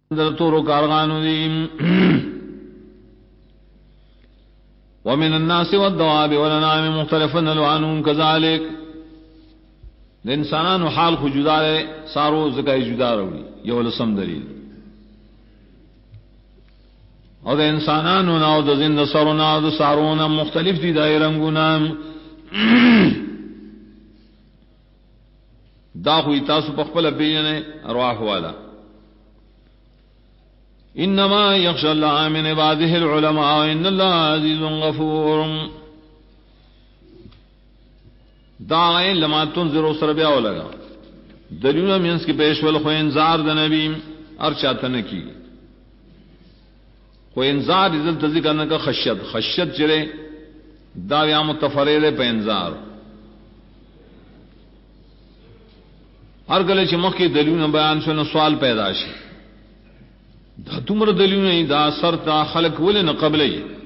در تورو کارغانو them ومن الناس والدواب والانعام مختلفا الوانهم كذلك د انسانانو حال خو جدا ہے سارو زکای جدا روڑی یو لسم دلیل او د انسانانو نو د زند سرونه د سارونه مختلف دي د رنگونه دا خو تاسو په خپل بیانې ارواح والا انما يخشى الله من عباده العلماء ان الله عزيز غفور دا لما تنذر سر بیا ولگا دلیل مینس کی پیشول خو انذار د نبی ارشاد نه کی خو انذار عزت ذکر نه کا خشیت چرے دا یا متفرد په انذار ہر گلے چې مخ کی دلیل بیان شنو سوال پیدا شي دا تمر دلیل نہیں دا اثر تا خلق ول نہ قبل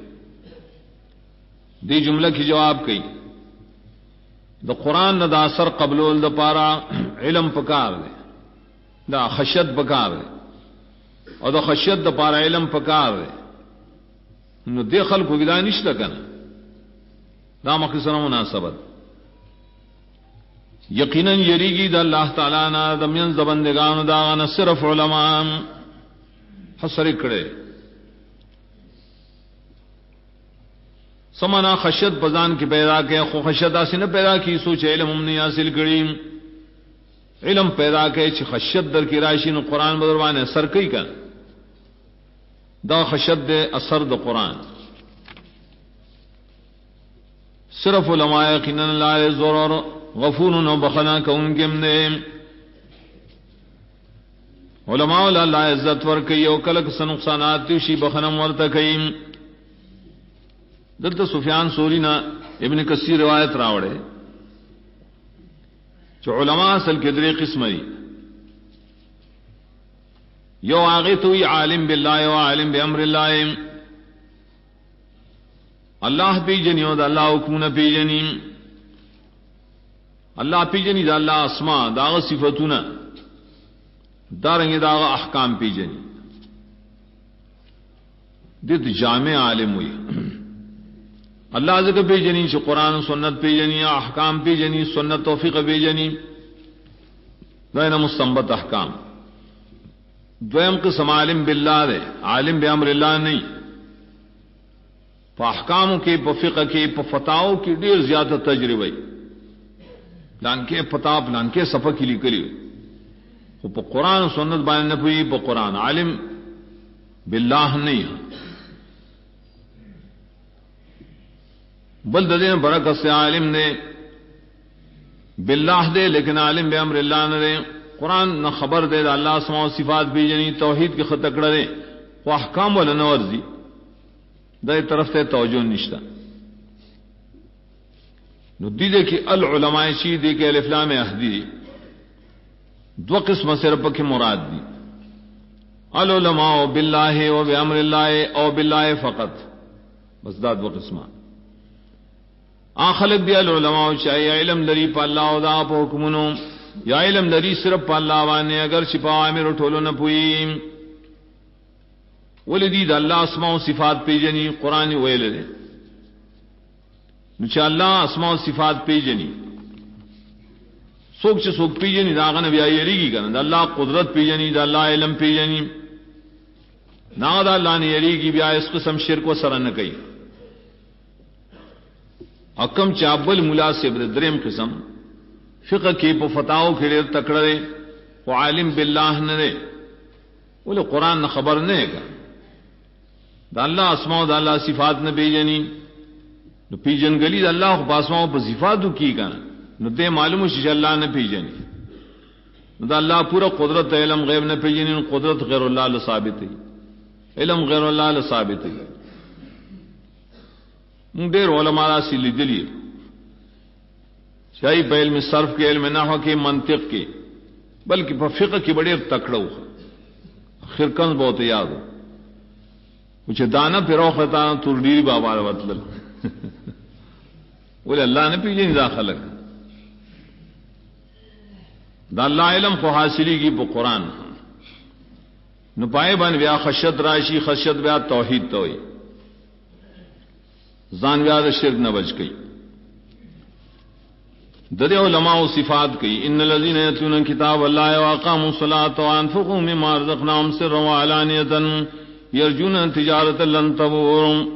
دی جملہ کی جواب کئی دا قرآن نہ دا اثر قبل دا پارا علم پکار دے دا خشیت پکار دے اور دا خشیت دا پارا علم پکار دے نو دے خلق کو گدا نشتا کنا دا مقصد مناسبت یقیناً یریگی دا اللہ تعالی نا دمین زبندگان دا غنا صرف علماء حسر کڑے سمانا خشیت بزان کی پیدا کے خو خشیت آسی نہ پیدا کی سوچ علم ہم نے حاصل کری علم پیدا کے چھ خشیت در کی راشی نو قرآن بدروان اثر کئی کا دا خشیت دے اثر دا قرآن صرف علماء یقینا لا ضرر غفور نو بخنا کون کے نے علماء اللہ عزت ور کئی او کلک سے نقصانات شی بخنم ورتکیم دلتا سفیان سوری نا ابن کثیر روایت راوڑے جو علماء اصل کے درے قسم دی یو آگے تو یہ عالم باللہ و عالم بامر اللہ اللہ پی جنی و دا اللہ حکمون پی جنی اللہ پی جنی دا اللہ اسماء دا صفتون دارنگی دا احکام پی جنی دید جامع عالم ہوئی اللہ ذکر پی جنی چھ قرآن سنت پی جنی احکام پی جنی سنت توفیق پی جنی دوئنا مستنبت احکام دوئم قسم عالم باللہ دے عالم بامر اللہ نہیں پا احکاموں کے پا فقہ کے پا فتاوں کی دیر زیادہ تجربہ لانکے پتا لانکے صفحہ کی لی کری پا قرآن سنت بان نپوئی پا قرآن عالم باللہ نہیں بل دین برکت سے عالم نے باللہ دے لیکن عالم بامر اللہ نہ دے قرآن نہ خبر دے دا اللہ اسماء و صفات بھی جنی توحید کے خط اکڑا دے وہ احکام والا نورزی دے طرف سے توجہ نشتا نو دی دے کہ العلماء شی دے کہ الف لام احدی دو قسم سے رب کی مراد دی العلماء باللہ و بامر اللہ او باللہ فقط بس دا دو قسمان خلق دی العلماء چاہیے علم لری پا اللہ و دا پا حکمنو یا علم لری صرف پا اللہ وانے اگر چپا عامر اٹھولو نہ پوئی ولدی دا اللہ اسماء و صفات پی جنی قرآن ویل دے نچہ اللہ اسماء و صفات پی جنی سوک چھ سوک پی جنی دا آغا نبی آئی یریگی کرنا دا اللہ قدرت پی جنی دا اللہ علم پی جنی نا دا اللہ نے یریگی بیا اس قسم شرک و سرن کئی حکم چابل ملا سے دریم قسم فقہ کی پا فتاو کھڑے تکڑے و عالم باللہ نرے بولے قرآن نہ خبر نہیں کا دا اللہ اسماء دا اللہ صفات نہ پی جنی نو پی جن گلی دا اللہ پاسماؤں پا صفاتو کی کا نو دے معلوم شیش اللہ نہ پی جنی نو دا اللہ پورا قدرت علم غیب نہ پی جنی نو قدرت غیر اللہ لثابت ہے علم غیر اللہ لثابت ہے دیر علماء سی لیدلی شاہی پہ علم صرف کے علم نحو کے منطق کے بلکہ پہ فقہ کی بڑے تکڑو خرکن بہت یاد ہو کچھ دانا پہ روخ رہتا تور ڈیری بابا مطلب بولے اللہ نے پیجے نہیں داخل دا اللہ علم کو حاصلی کی پہ قرآن نو پائے بن بیا خشیت راشی، خشیت بیا توحید توئی زان بیا د شرک نہ بچ گئی. درے علماء و صفات کی ان الذين يتلون كتاب الله واقاموا الصلاة وانفقوا مما رزقناهم سرا وعلانية يرجون تجارة لن تبور.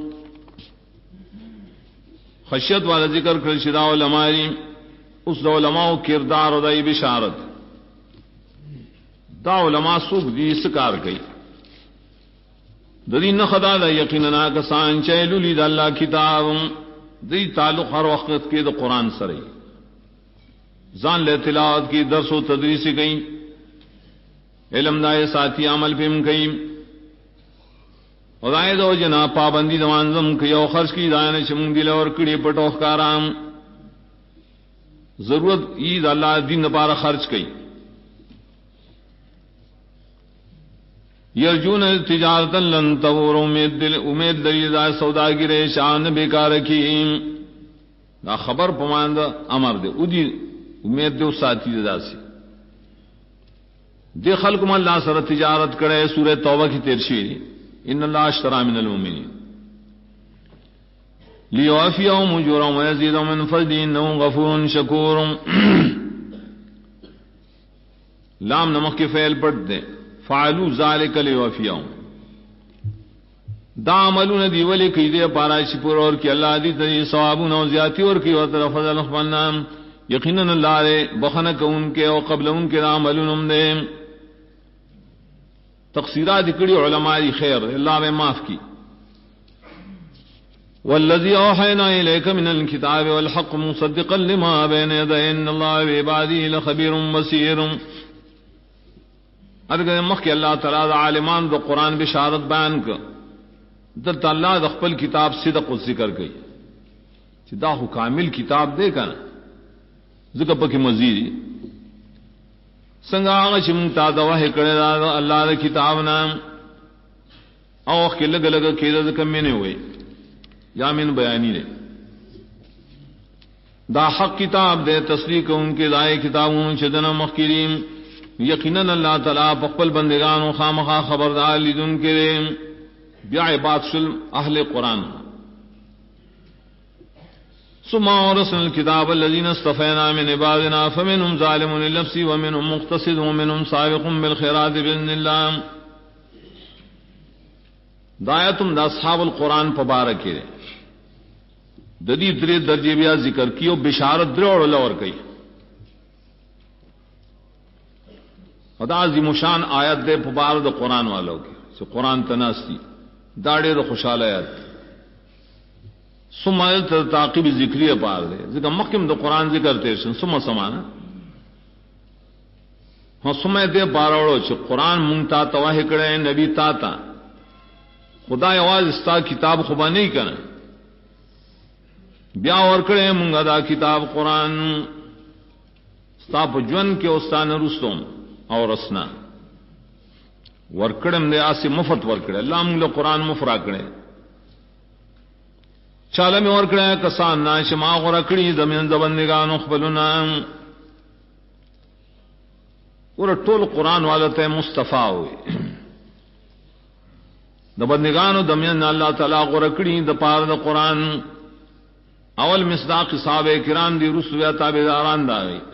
خشیت والا ذکر کر شدا علماء اس علماء کردار و دای بشارت دا علماء سوق دی سکار گئی دری نخدا دا یقینا کسان چیلو لید اللہ کتاب دی تعلق ہر وقت کے دا قرآن سرئی زان لے تلاوت کی درس و تدریس گئی علم دائے ساتھی عمل پم گئی ودائے دو جنا پابندی دوانزم کی او خرچ کی دائن چمنگ دل اور کڑی پٹوخ کارام ضرورت عید اللہ دین پارا خرچ کی یرجون تجارتا لن تبور امید دلی دا سودا گرے شان بیکار کی دا خبر پماند امر دے ادی امید دے ساتھی دا سی دے خلق من اللہ سر تجارت کرے. سورہ توبہ کی ترشیر ان اللہ اشترى من المؤمنین لیوافیہم اجورہم ویزیدہم من فضلہ انہ غفور شکور. لام نمک کے فعل پڑھ دیں فعلوا ذلك لیوافیہم دا عملون دی ولی کی دے پارا شپور اور کی اللہ دی تی ثوابون و زیادتی اور کی وطرف فضل اخبرنا یقیناً اللہ رے بخنک ان کے او قبل ان کے عملون ہم دے تقصیرات کڑی علماء دی خیر اللہ میں معاف کی. والذی اوحینا الیک من الکتاب والحق مصدقا لما بین یدیہ ان اللہ بعبادہ لخبیر بصیر. ارگے مخ کے اللہ تعالی عالمان دو قرآن بشارت بیان کر دلت اللہ دا خپل کتاب صدق و ذکر گئی چی دا خو کامل کتاب دے کنا ذکر پکی مزید سنگا آغا چی منتا دا وحی کرے دا اللہ دا کتاب نام اوخ کے لگ لگ کیدا ذکر میں نے ہوئے یا من بیانی دے دا حق کتاب دے تصدیق ان کے دائے کتابوں چدنا مخکرین یقیناً اللہ تعالیٰ پقبل بندگان و خامخواہ خبردار لیدن کے بیا عباد سلم اہل قرآن. ثم اورثنا الكتاب الذين اصطفينا من عبادنا فمنهم ظالم لنفسه ومنهم مقتصد ومنهم سابق بالخيرات باذن الله. دایتم دا اصحاب القرآن مبارک ہے ددی درے درجے بیا ذکر کیو بشارت درے اور لور گئی خدا عظیم شان آیت دے پبار دا قرآن والوں کے سے قرآن تناستی داڑے دا خوشحال آیت ثم تعقیب ذکری پار دے ذکر مقیم دا قرآن ذکر تیرشن ثم سمانا ہاں ثم دے باروڑو چھ قرآن منگتا تواہ کرے نبی تاتا خدا آواز استا کتاب خوبا نہیں کرے بیا اور کرے منگا دا کتاب قرآن استا پجون کے استان رستم اور اسنا ورکڑم دے آسی مفت ورکڑے اللہ منگل قرآن مفرا کرے چالا میں ورکڑے کسان ناش ما غرکڑی دمین زبندگان اخبلنا اور طول قرآن والت مصطفیٰ ہوئے دبندگان دمین اللہ تعالیٰ غرکڑی دپار دا قرآن اول مصداق صحابہ کرام دی رسول تابعداران دا گئی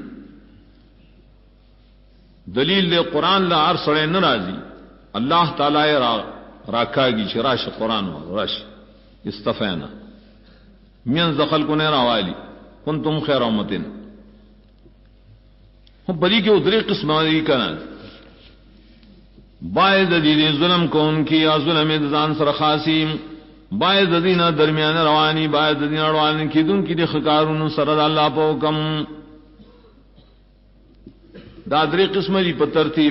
دلیل دے قرآن لا عرص سڑے نرازی اللہ تعالی راکھا گی چراش قرآن راش استفینا من دخل کو نیرا والی کنتم خیر امتن ہم بری کے ادری قسم دی کنا باعث دی ظلم کو ان کی یا ظلم دزان سر خاصیم باعث دینا درمیان روانی باعث دینا روانی کی دن کی دی خکارون سرد اللہ پا حکم دادری قسم جی پر ترتیب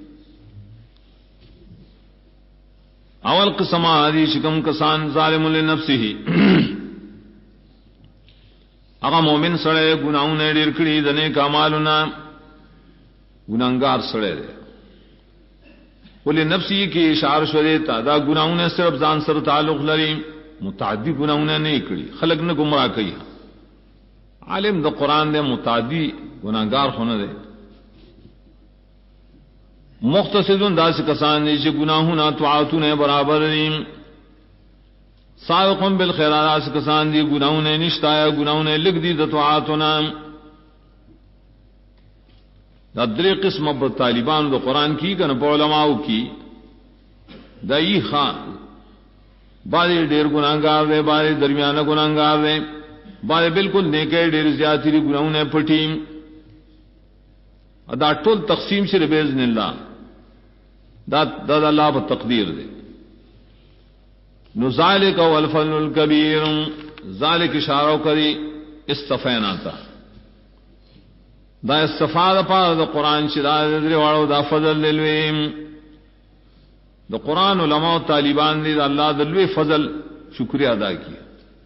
اول قسم آدھی شکم کسان ظالم لنفسی ہی اگا مومن سڑے گناہوں نے ڈیر کڑی دنے کا مالونا گناہگار سڑے دے بولے نفسی کی اشار شریتا دا گناہوں نے صرف زان سر تعلق لری متعدی گناہوں نے نہیں کڑی خلق نے گمراہ کئی عالم دا قرآن دے متعدی گناہگار ہونے دے مختصدون داس کسان دی چې گناہونه طاعتونه برابر دي سابقون بالخیرات داس کسان دی گناہونه نشتا گناہونه لګ دي د طاعتونه دا درې قسمه په طالبان د قران کی کنه په علماو کی دای خان باندې ډېر ګناګار دی باندې درمیانه ګناګار دی باندې بالکل نیکه ډېر زیاتی دی ګناونه پټیم ادا ټول تقسیم شری باذن الله دا الله په تقدیر دی نو ذالک والفضل الکبیر ذالک اشاره کوي استفینا تا دا استفاده په د قران چې دا درې واړو دا فضل لویم د قران علماء او طالبان دې الله د لوی فضل شکریا ادا کړي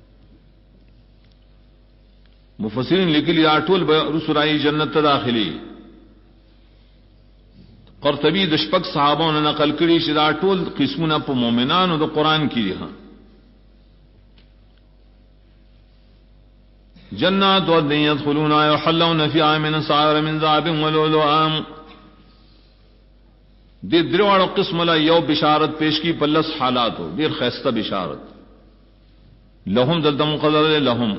مفسرین لیکلي دا ټول رسولای جنت ته داخلي قرطبی د شپږ صحابانو نقل کړي چې دا ټول قسمونه په مؤمنانو د قران کې دي جنات و يدخلون يحلون فيها من سائر من ذهب ولؤلؤا دې دروازو قسم لا یو بشارت پیش کی پلس حالاتو ډیر خسته بشارت لهم دلتم قدر لهم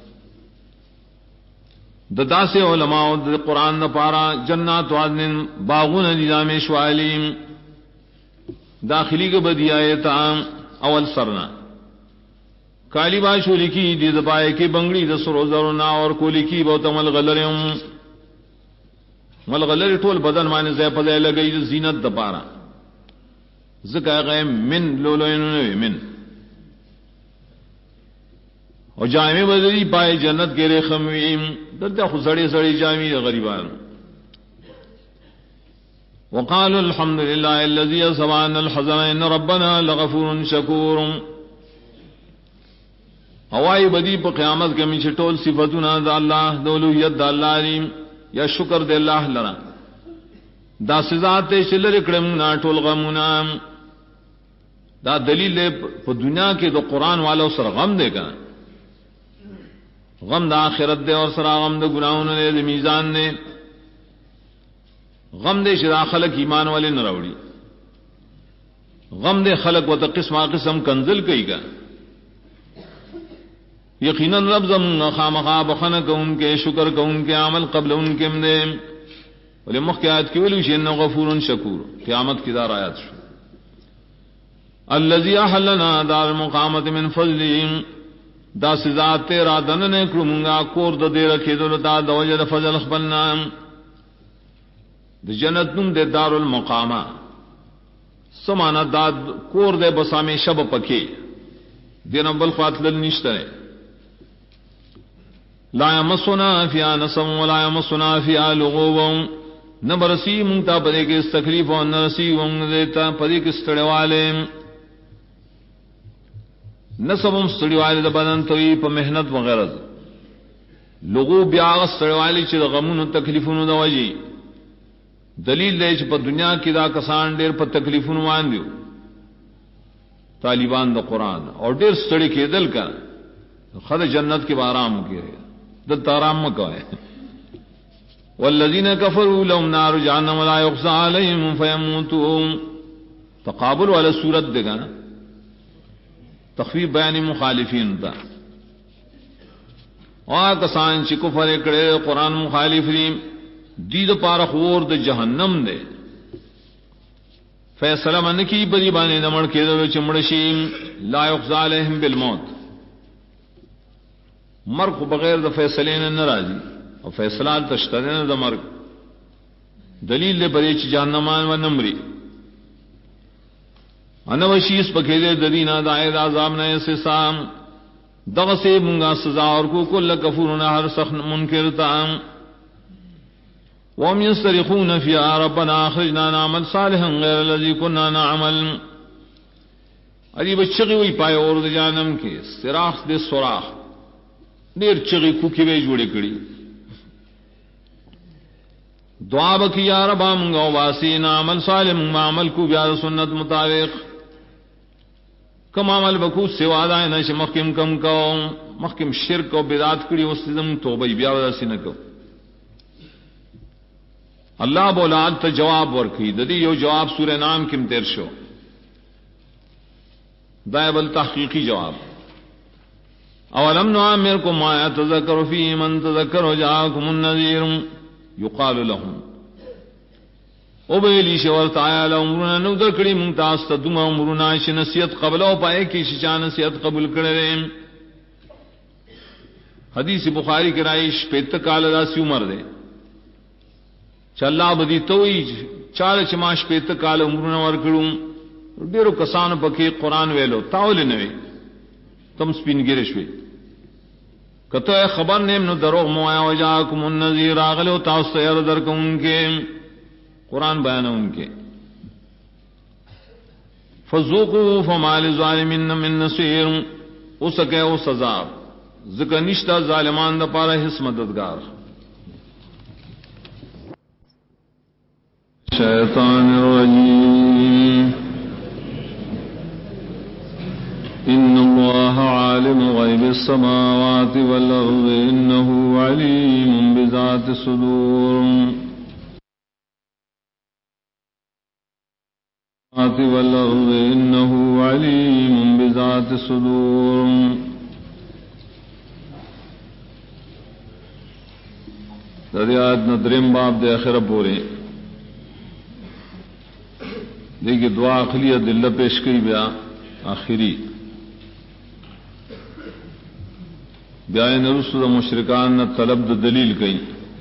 دداسه علماء د قران نه پارا جنات وادن باغون نظام شوالیم داخلی کے بدیایت اول سرنا کالی باشو لکی دی دبائے کی بنگڑی د سرو زرنا اور کو لکی بہت مل غلرم ملغلر ټول بدن باندې ځای په ځای لګي زینت د پاره زکه غیم من لولوینو من او جامع بدلی پای جنت کې رخم ویم دلته خو سړی سړی جامع غریبان وقالوا الحمد لله الذي سبحان الحزن ان ربنا لغفور شكور هواي بدی په قیامت کې می ټول صفاتونه د الله د اولوہیت د الله لري یا شکر دے اللہ لرا دا سزا تے چلر کړم نا ټول غمونه دا دلیل په دنیا کې د قران والو سره غم دے کا غم د آخرت دے اور سره غم د ګناہوں نے د میزان نے غم دے چې خلق ایمان والے نه راوړي غم دے خلق و قسمه قسم کنزل کوي کا یقینا رب زم خامخا بخنه کون کے شکر کون کے عمل قبل ان کے نے ولې مخکات کې ویلو چې انه غفور شکور قیامت کی دار آیات شو الذي احلنا دار المقامه من فضله دا سزا تیرا دنه کړمږه کور د دې رکھېدل دا د وجه فضل خپلنا د جنت نوم د دار المقامه سمانا دا کور د بسامه شب پکې دینه بل فاتل نشته لا يمسنا فيها نصب ولا يمسنا فيها لغوب نبرسی مونتا پدې کې تکلیف او نرسی ومن دیتا پدې کې ستړیواله نصبم ستړیواله د بدن توي په مهنت وغیرہ لغو بیا ستړیواله چې غمونو تکلیفونو د وجي دلیل دی چې په دنیا کې دا کسان ډېر په تکلیفونو باندې طالبان د قران او ډېر ستړي کېدل کا خدای جنت کې آرام کوي دلتا آرام مکوئے والذین کفروا لهم نار جہنم لا یقضى علیہم فیموتون تقابل والا صورت دے گا نا تخفیف بیان مخالفین تا اور کسان چی کفر اکڑے قرآن مخالف دید پارخ ورد جہنم دے فیصلہ من کی بری بانے نمڑ کے دو چمڑشیم لا یقضى علیہم بالموت مرگ بغیر د فیصلے نے ناراضی اور فیصلہ تشتنے د مرگ دلیل لے بری چ جہنمان و نمری انا وشیس پکے دے ددینا دائر عذاب نے سے سام دغ سے منگا سزا اور کو کل کفور ہر سخت منکر تام وهم يصرخون في ربنا اخرجنا نعمل صالحا غير الذي كنا نعمل اری بچگی وی پائے اور جانم کے صراخ دے سوراخ دیر چغی کوکی وی جوڑی کڑی دعا بکی یا رب منگا واسین عمل صالح منگا عمل کو بیاد سنت مطابق کم عمل بکو سوا دائنا چھ مخکم کم کو مخکم شرک و بدعات کڑی وسلم توبہ بیاد سی نکو اللہ بولاد ته جواب ورکړي د دې یو جواب سورہ نام کې تیر شو دا بل تحقیقی جواب اولم نعمركم ما يتذكر فيه من تذكر وجاءكم النذير يقال لهم او بیلی شور تعالی عمرنا نو درکړي مونږ تاسو ته دومره عمرنا چې نصیحت قبل او پای کې چې چا نصیحت قبول کړي. حدیث بخاری کې راځي شپږ کال داسې عمر ده چې الله بدی توي چار چې ما شپږ کال عمرنا ورکړم. ډیرو کسانو پکې قران ویلو تاول نه وي تم سپینګری شوي کته خبر نیم نو دروغ مو آیا وجاکم النذیر اغلو تاسو ته ير درکونکې قرآن بیان ان کے فذوقوا فما للظالمین من نصیر اس کے او سزا ذکر نشتا ظالمان دا پارا حس مددگار. شیطان الرجیم ان اللہ عالم غیب السماوات والارض انه علیم بذات الصدور والارض انه علیم بذات الصدور. دریات ندرم باب دے آخر پورے دیکھیے دعا اخلی دل پیش کی بیا آخری بیا نرسل مشرکان نہ طلب دلیل کئی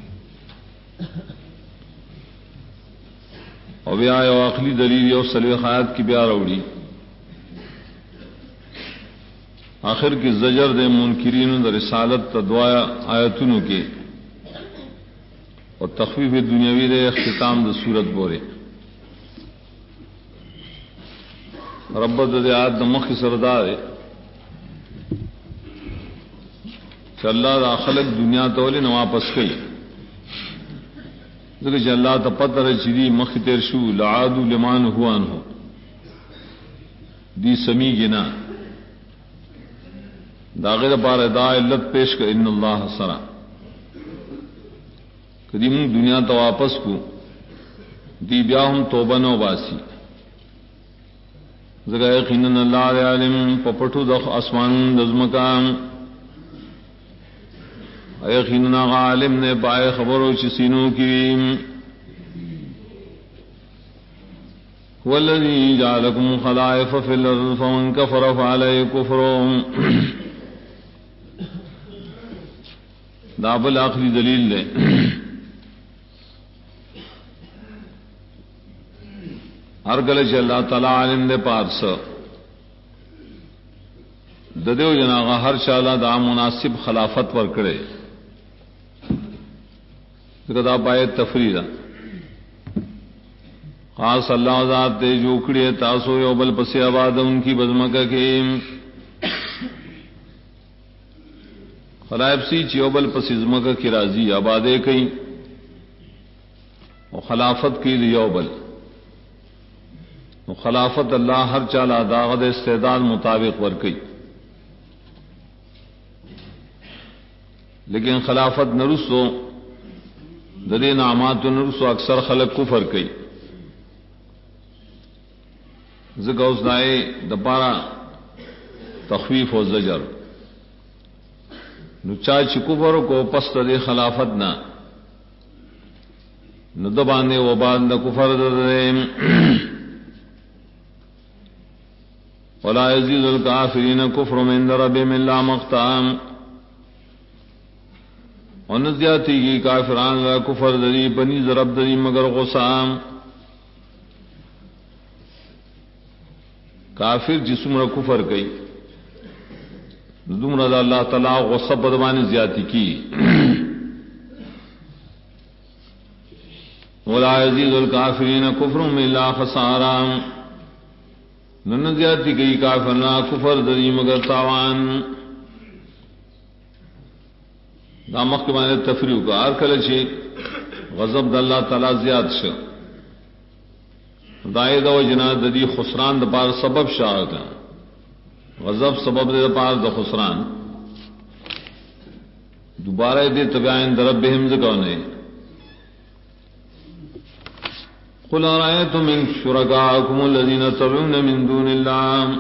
اور بیا آخری دلیل یو سلوی خیات کی بیا روڑی آخر کی زجر دے منکرین در رسالت دعا آیتونو کے اور تخفیف دنیاوی دے اختتام د سورت بورے رب دے آیت مخ سردار کہ اللہ دا خلق دنیا تولی نہ واپس کئی کہ اللہ تا پتر چیدی مخ تیر شو لعادو لمان ہوان ہو دی سمی گنا داغیر پار دا علت پیش کر ان اللہ سرا کدی من دنیا تا واپس کو دی بیا ہم توبہ نو باسی زگا یقیناً اللہ علیہ علم پپٹو دخ اسمان دزمکان یقیناً عالم نے پائے خبرو چی سینوں کی والذی جعلکم خلائف فی الارض فمن کفر فعلی کفرهم دابل آخری دلیل لے ہر گلے چ اللہ تعالی عالم دے پارس ددیو جناغا ہر چالا دا مناسب خلافت ور کرے دا پائے تفریدہ خاص اللہ ذات دے جو کڑے تاسو یو بل پسی آباد ان کی بزمکہ کے خلائف سی چیو بل پسی زمکہ کی راضی آبادے کئی اور خلافت کی لیو بل خلافت اللہ ہر چالا داغد استعداد مطابق ورکی لیکن خلافت نرسو ددی نعمات نرسو اکثر خلق کفر کئی ذکر اس دائے دپارا تخفیف و زجر نچا چکفر کو پست دے خلافت نہ ندبانے و بعد نہ کفر دے ولا يزيد الكافرين كفر من ربهم الا مقتا ونزیاتی کی کافران لا کفر دری بنی ضرب دری مگر غصام کافر جسم را کفر کئی دم رضا اللہ تعالی غصہ بدبانی زیادتی کی ولا يزيد الكافرين كفر الا خسارا نن زیادتی گئی کافرنا کفر دری مگر تاوان دامک مانے تفریح کا ہر کل چی غضب د اللہ تعالی زیاد شو دائے دو جنا ددی خسران د پار سبب شاہ کا غضب سبب دے پار د خسران دوبارہ دے تبعین درب بہم زکونے قل ارأيتم من شركائكم الذين تدعون من دون الله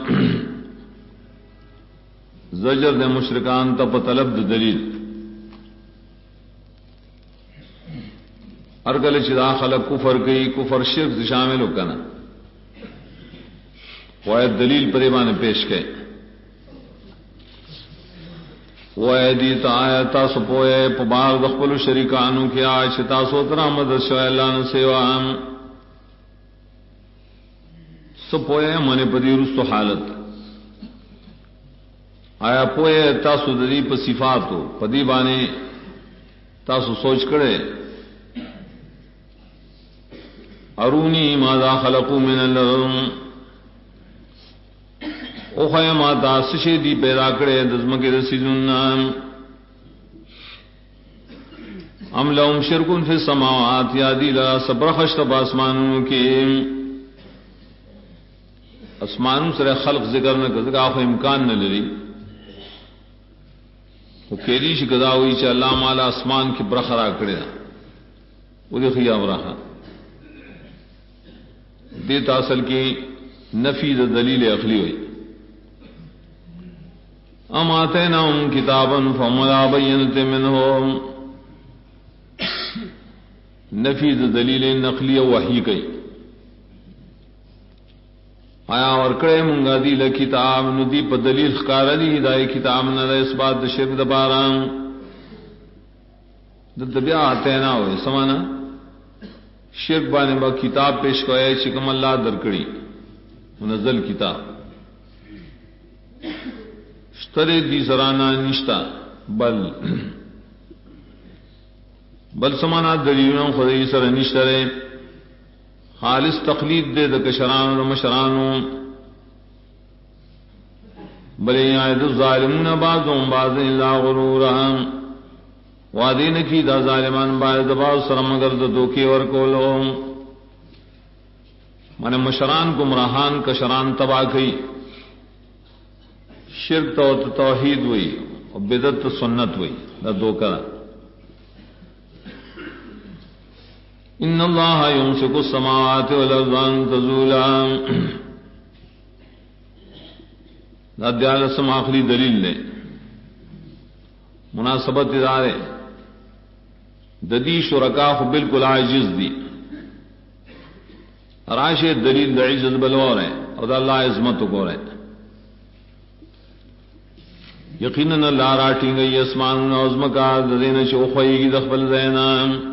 زجر دے مشرکان تا طلب دلیل ارگل چدا خلق کفر گئی کفر شرک شامل ہو کنا وہ دلیل پریبان پیش گئے وہ دیتا آیتا سپوئے پبار دخل شریکانو کی آج تاسو ترامد شوئے اللہ نسیوان سپوئے من پدی رستو حالت آیا پوئے تاسو دلی پا صفاتو پدی بانے تاسو سوچ کرے ارونی ماذا خلقو من الارض او خیما تا سشی دی پیدا کرے دزمکی رسیزن ام لهم شرکن فی السماوات یا دی لرا سبرخشت باسمانوں کی اسمانوں سر خلق ذکر نہ کر آخو امکان نہ لری وہ کیریش گدا ہوئی چا اللہ مالا اسمان کی برخرا کرے وہ دیکھئے برخا دیتا اصل کی نفی دلیل عقلی ہوئی ام آتیناہم کتابا فهم لا بینت منہم نفی دلیل نقلی وحی کئی آیا اور کڑے منگا دی لکتاب ندی پا دلیل خکار دی دائی کتاب ندا اس بات دا شرک دباران دبیا آتینا ہوئے سمانا شرک بانے با کتاب پیش کوئے چکم اللہ درکڑی منزل کتاب شترے دی سرانا نشتا بل سمانا دلیلوں خدای سر نشترے خالص تقلید دے دا کشران و مشرانو بلے آئید الظالمون بعضهم بعض الا غرورا وعدین کی دا ظالمان بعض بعض سرمگر دا دوکی ورکولو من مشران گمراہان کشران تباہ کی شرک تو توحید ہوئی اور بدعت سنت ہوئی دا دوکرا ان اللہ یمسک السماوات والارض ان تزولا دا دیال سم آخری دلیل لے مناسبت ادارے ددی شرکا خو بالکل عاجز دی راشے دلیل دا عزت بلور ہے اور دا اللہ عظمت کو رہے یقیناً اللہ راٹی گئی اسمان عظمکا دین چوخوئی کی دخبل زینا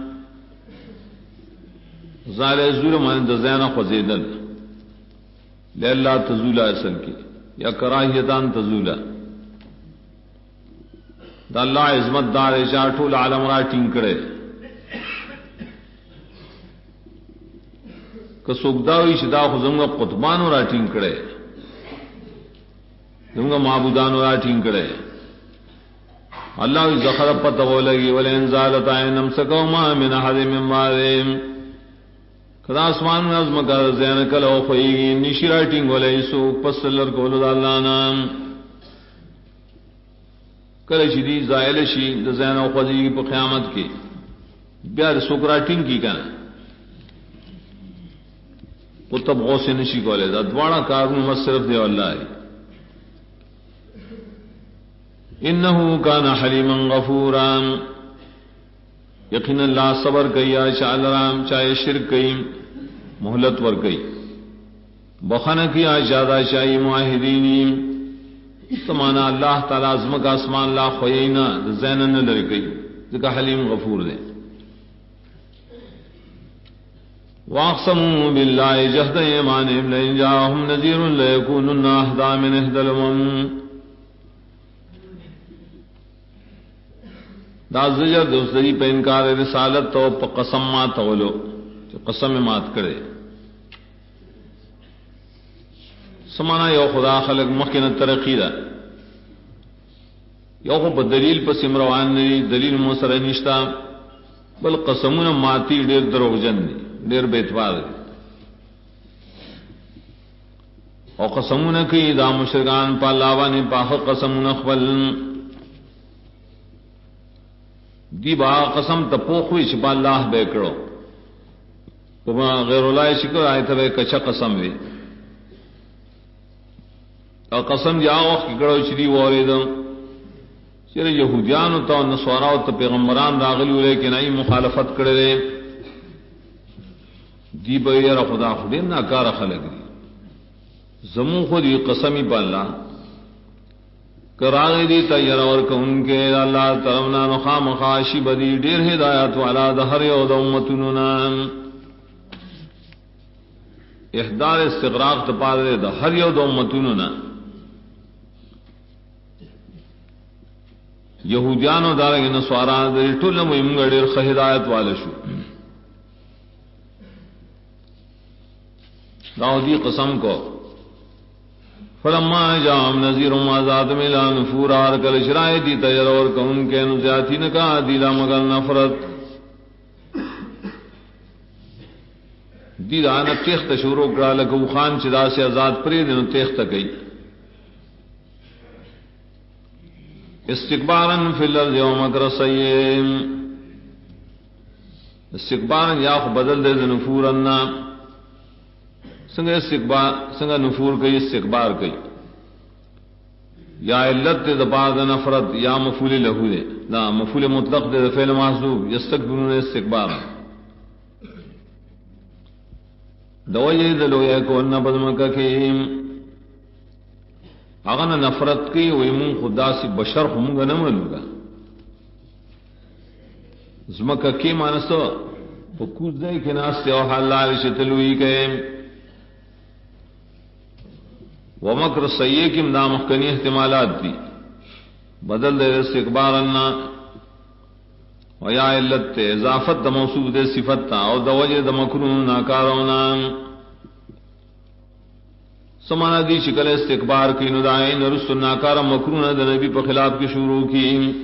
زال زور من دزینا خزیدل لے اللہ تزولا اصل کی یا کراہیتان تزولا دا اللہ عظمت دار چاٹول عالم را ٹنکڑے کسوگداوی شدا خزنگا قطبانو را ٹنکڑے زنگا معبودانو را ٹنکڑے اللہ زخر پتہ لگی ولئن زالت عینم سکو ما من احد من بعدهم کدا اسمان نظم کا زین کلو خوئی نشی رائٹنگ ولی سو پسلر کولو دا اللہ نام کل شدی زائل شی دا زین و خوزی پا قیامت کی بیار سوک رائٹنگ کی کنا قطب غوث نشی کولے دا دوارا کارون مصرف دے اللہ ہے انہو کان حلیما غفورا یقین اللہ صبر کیا چال رام چاہے شرک کئی محلت ور کئی بخن کیا زیادہ چاہیے معاہدینی سمانا اللہ تعالی عظم کا اسمان اللہ خوینا زین نہ لڑ گئی ذکا حلیم غفور دے واقسموا باللہ جہد ایمانہم لئن جاءہم نذیر لیکونن اہدی من اہدی الامم دا زجر دوسری پہ انکار رسالت تو پا قسم مات اولو قسم مات کرے سمانا یو خدا خلق مخین ترقی دا یو خو دلیل پس امروان نی دلیل موسر نشتا بل قسمون ماتی دیر دروغ جن دی دیر بیتوار دی او قسمون کی دا مشرکان پا لاوانی پا حق قسمون اخبل دی با قسم تپوخوی چپا اللہ بے کرو کما غیر اللہ شکر آئے تھے کچا قسم وے اور قسم جا وقت کڑو چری وریدم چر یہودیان تو نصارا تو پیغمبران راغلی لیکن ای مخالفت کرے دی بیر خدا خدیم ناکار خلق دی زمون خود یہ قسمی پالا کراغی دی تیر اور کن کے اللہ ترمنا نخام خاشی بدی دیر ہدایت والا دہر یود امتننا احدار استغراق تپادے دہر یود امتننا یہودیانو دارنگ نسواران دیر ٹول مہمگا دیر خہدایت والا شو داو دی قسم کو فلما جام نذیر ما ذات ملا نفور آر کل شرائے دی تجر اور کون کے نزیاتی نکا دیلا مگر نفرت دی دانا تیخت شروع کرا لکو خان چدا سے آزاد پری دنو تیخت کئی استکبارا فی الارض و مکر السیئ استکبارا یاخ بدل دے نفورنا سنگا استکبار سنگا نفور کئی استکبار کئی یا علت دے دبار دا نفرت یا مفول لہو دے نا مفول مطلق دے فعل محذوف یستکبرون استکبارا دوئی دلو یا کون بدمکا کیم اغن نفرت کی ویمون خدا سی بشر خمونگا نمالوگا زمکا کی مانسو فکوز دے کناستے او حال لارش تلوئی کئیم ومکر سیئے کی مدامخکنی احتمالات دی بدل دے استکبارنا ویا علت تے اضافت دا موصوف دے صفت تا او دا وجہ دا مکرون ناکارونا سمانا دی شکل استکبار کی ندائیں نرست ناکارا مکرون دا نبی پا خلاف کی شروع کی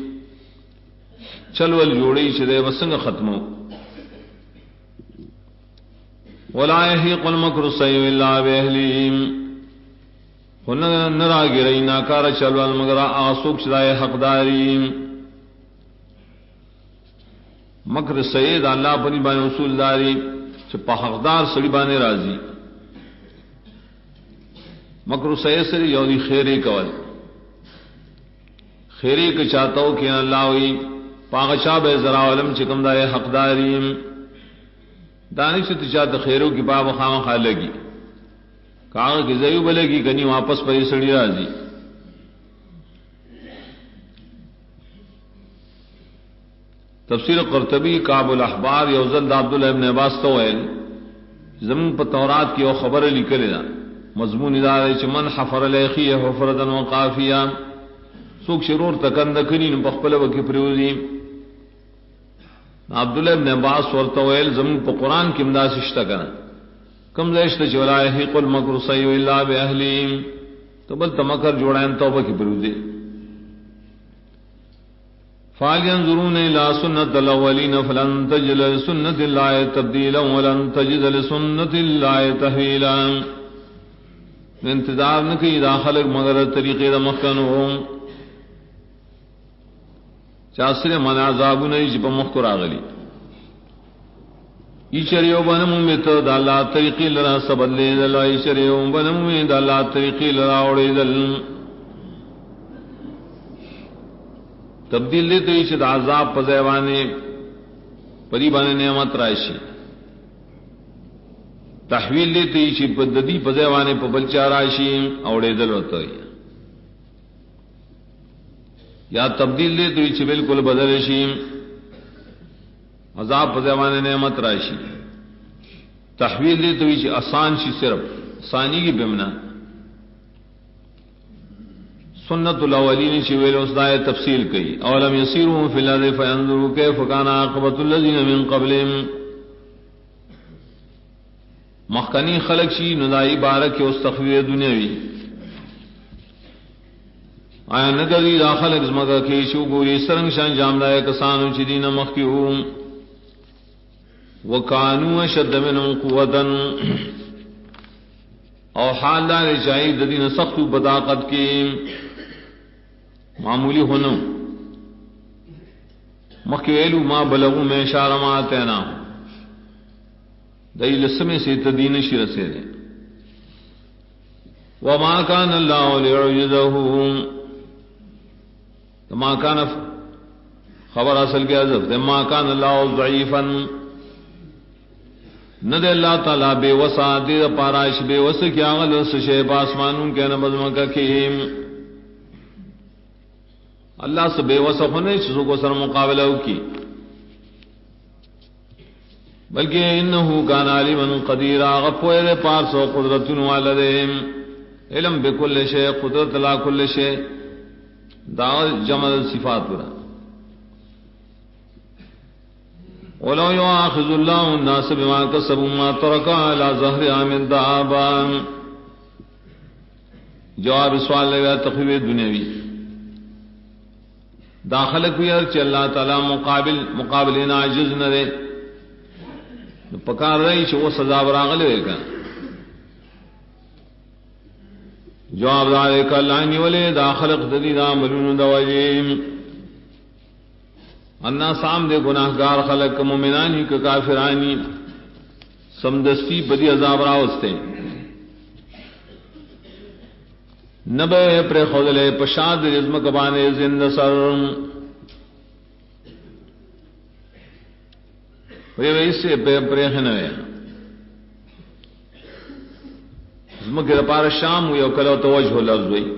چلول جوڑی شدے وسنگ ختمو ولا یحیق المکر السیئ الا باہلہ نرا گرئی ناکارا چلول مگر آسوک شدائے حقداری مکر سید اللہ پنی بانے اصول داری چپا حقدار سڑی بانے راضی مکر سید سری یودی خیری کول خیری کے چاہتا ہو کہ اللہ ہوئی پاغشا بے ذرا علم چکم دائے حقداری دانش چاہتا خیروں کی باب خام خا لگی کاغ کی زیو بلے گی کنی واپس پر سڑی راضی تفسیر قرطبی کعب الاحبار یوزل عبداللہ ابن عباس تویل زمین پر تورات کی او خبر لکھلے دا مضمون ادارے چ من حفر الیخی حفرتا وقافیا سوک شرور تکند کنین پخپل وکی پریوزی عبداللہ ابن عباس ورطویل زمین پر قرآن کی امداز اشتا کنا کم زیشت چولا یحیق المکر السیئ الا باہلہ تو بل تمکر جوڑائن توبہ کی پریوزی فَلْيَنْظُرُونَ إِلَىٰ سُنَّةِ الْأَوَّلِينَ فَلَن تَجِدَ لِسُنَّةِ اللَّهِ تَبْدِيلًا وَلَن تَجِدَ لِسُنَّةِ اللَّهِ تَحْوِيلًا انتظار نہ کی داخل مگر طریقے دا مخکنو چاسر من عذاب نہیں جب مخکر آگلی ایچریو بنمو میں تو دا اللہ طریقی لرا سبد لے دل ایچریو بنمو میں دا اللہ طریقی لرا اوڑی دل تبدیل لیتے ہی چھ عذاب پزیوانے پریبانے نعمت رائشی تحویل لیتے ہی چھ بددی پزیوانے پا بلچا رائشی اوڑے دل ہوتا ہے یا تبدیل لیتے ہی چھ بالکل بدلشی عذاب پزیوانے نعمت رائشی تحویل لیتے ہوئی چھ آسان شی صرف ثانی کی بمنا سنت الاولین چویل اسدائے تفصیل کی اولم یسیرون فی الارض فینظروا کیف کان عاقبۃ الذین من قبلهم مخکنی خلق شی ندائی بارک استخفی دنیاوی آیا نگری دا خلق زمگا کیشو گوری سرنگ شان جامدائے کسانو چی دین مخکیون وکانو اشد منهم قوتا او حال دار چاہی دین سخت بداقت کی معمولی ہونو مخیلو ما بلغو میں اشارہ ما آتینا دای لسمه سے تدین شي رسیدل وما كان الله ليعجزه ما كان خبر اصل کے حذف ہے ما كان الله ضعيفا ند اللہ تعالی بے وسع دے پاراش بے وس کیا غل سے آسمانوں کے نظم کا کیم اللہ سے بے وس ہونے چیزوں کو سر مقابلہ کی بلکہ انه كان عليما قديرا غفور پارس و قدرت والدهم علم بكل شيء قدرت لا كل شيء دا جمع صفات را ولو يؤاخذ الله الناس بما كسبوا ما ترك على ظهرها من دابة جواب سوال لگا تخویف دنیاوی داخل کوئی ارچ اللہ تعالی مقابل عاجز نہ دے پکار رہی چھو وہ سزا براغل ہوئے گا جواب دارے کا لانی والے داخلق ددید عملون دواجیم انا سام دے گناہگار خلق مومنانی کا کافرانی سمدستی بدی عذاب راوستے نبے پر خودلے پشاد رزم کبانے زند سر اس سے پریخن ہے زمکر پار شام ہوئی کلو توجہ لفظ ہوئی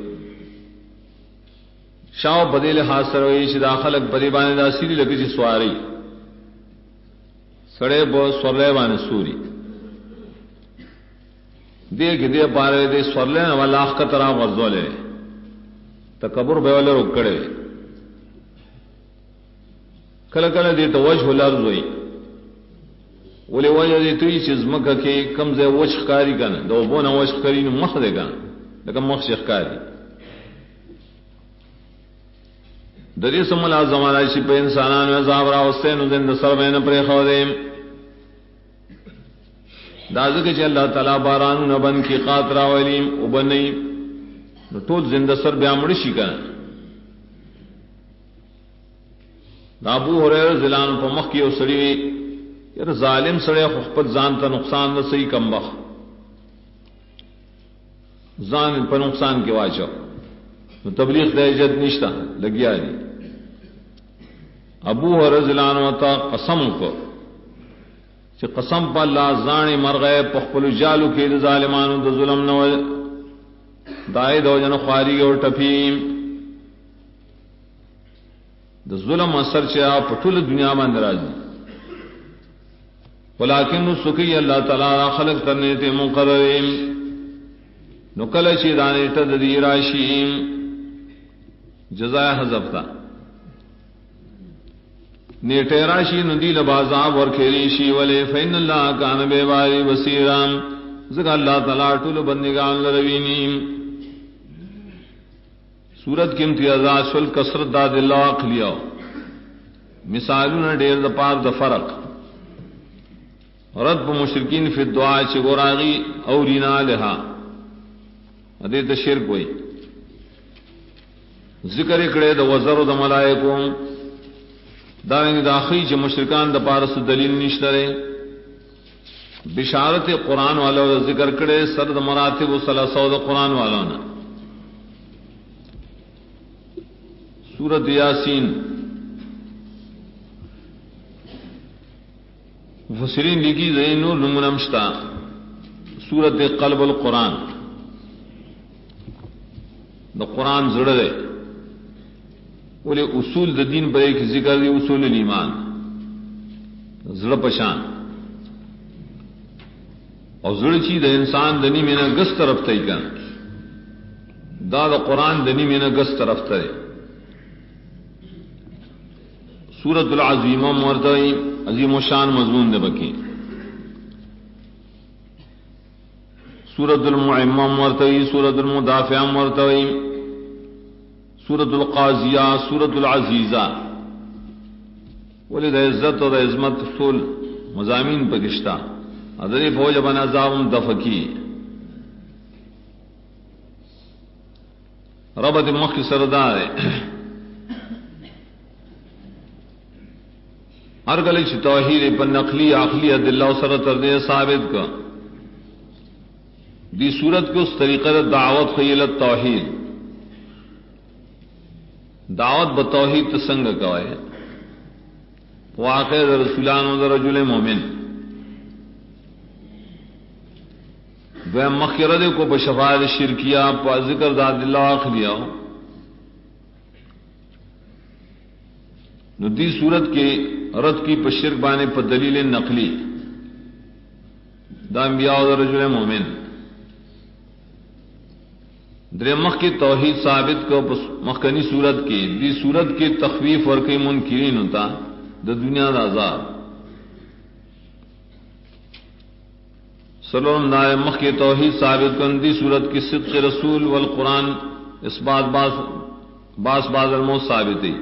شاو بدیل حاصل ہوئی شدا خلق بدی بانے دا سیری لگی چی سواری سڑے بہت سورلے بانے سوری دیر کی دیر پارے دے سورلے والا آخ کا طرح غرزولے تکبر بیولے رکڑے کل کل دے توجہ لفظ ہوئی ولی وجہ دی توی چیز مکہ کی کم زی وشخ کاری کنا دو بونا وشخ کاری نو مخ دے کنا لیکن مخ شخ کاری دری سملا زمانہ شی پہ انسانان عذاب راوستین زند سر بین پر خودیم دازک چی اللہ تعالی بارانو نبن کی قاطرہ ولیم ابنی نو طول زند سر بیامرشی کنا نابو حریر زلان پا مخ کی اسریوی یار ظالم سڑے خپت ځان ته نقصان نہ صحیح کم بخ ځان په نقصان کې واچو نو تبلیغ د عزت نشتا لګیا دي ابو رضی اللہ عنہ تا قسم کو چې قسم په الله ځان مرغه په خپل جالو کې د ظالمانو د ظلم نو دای دو جن خواري او ټپی د ظلم اثر چې په ټول دنیا باندې راځي ولیکن سکی اللہ تعالی خلق کرنے تے مقررین نکل چی دانے تددی راشیم جزائے حذف تا نیٹے راشی ندی لبازاب ورکھیریشی ولی فین اللہ کان بے باری بصیرام ذکر اللہ تعالی طول بندگان لروینیم سورت کی امتیازات شل کسرت داد اللہ اقلیاؤ مثالون دیر دا پار دا فرق رد مشرکین فی الدعاء چی گوراغی اورینا لہا ادیت شرک ہوئی ذکر اکڑے دا وزر دا ملائکو دارنگ داخی چی مشرکان دا پارس دلیل نشترے بشارت قرآن والا دا ذکر کڑے سر دا مراتب و سلاسو دا قرآن والا نا سورت یاسین مفسرین لکھی زینو نمونمشتا سورت قلب القرآن دا قرآن زڑ دے بولے اصول دا دین پر ایک ذکر دی اصول الایمان زڑ پشان اور زڑ چی دا انسان دنی میں نہ گس طرف تے کن دا قرآن دنی میں نہ گس طرف تے سورت العظیم مرتئی عظیم و شان مضمون دے بکی سورت المعمم مرتئی سورت المدافع مرتئی سورت القاضیہ سورت العزیزہ ولد عزت اور عظمت طول مضامین پکشتہ ادری فوج بن عذاب دفکی ربط مخ سردار ہر گلے چ توحید پر نقلی عقلی ادلہ سر تردے ثابت کا دی صورت کو اس طریقے دعوت خیل توحید دعوت بتوحید تسنگ کوائے واقع رسولان و رجل مومن وہ مخرد کو بشفاعت شرکیہ پا ذکر ذات اللہ آخریہ ندی صورت کے رد کی پشرک بانے پر دلیل نقلی دا انبیاء و رجل مومن در مخ کی توحید ثابت کو مخکنی صورت کی دی صورت کی تخویف اور کئی منکرین ہوتا دا دنیا دا عذاب سلام دائے مخ کی توحید ثابت کن دی صورت کی صدق رسول والقرآن اس بات باس الموت ثابت ہے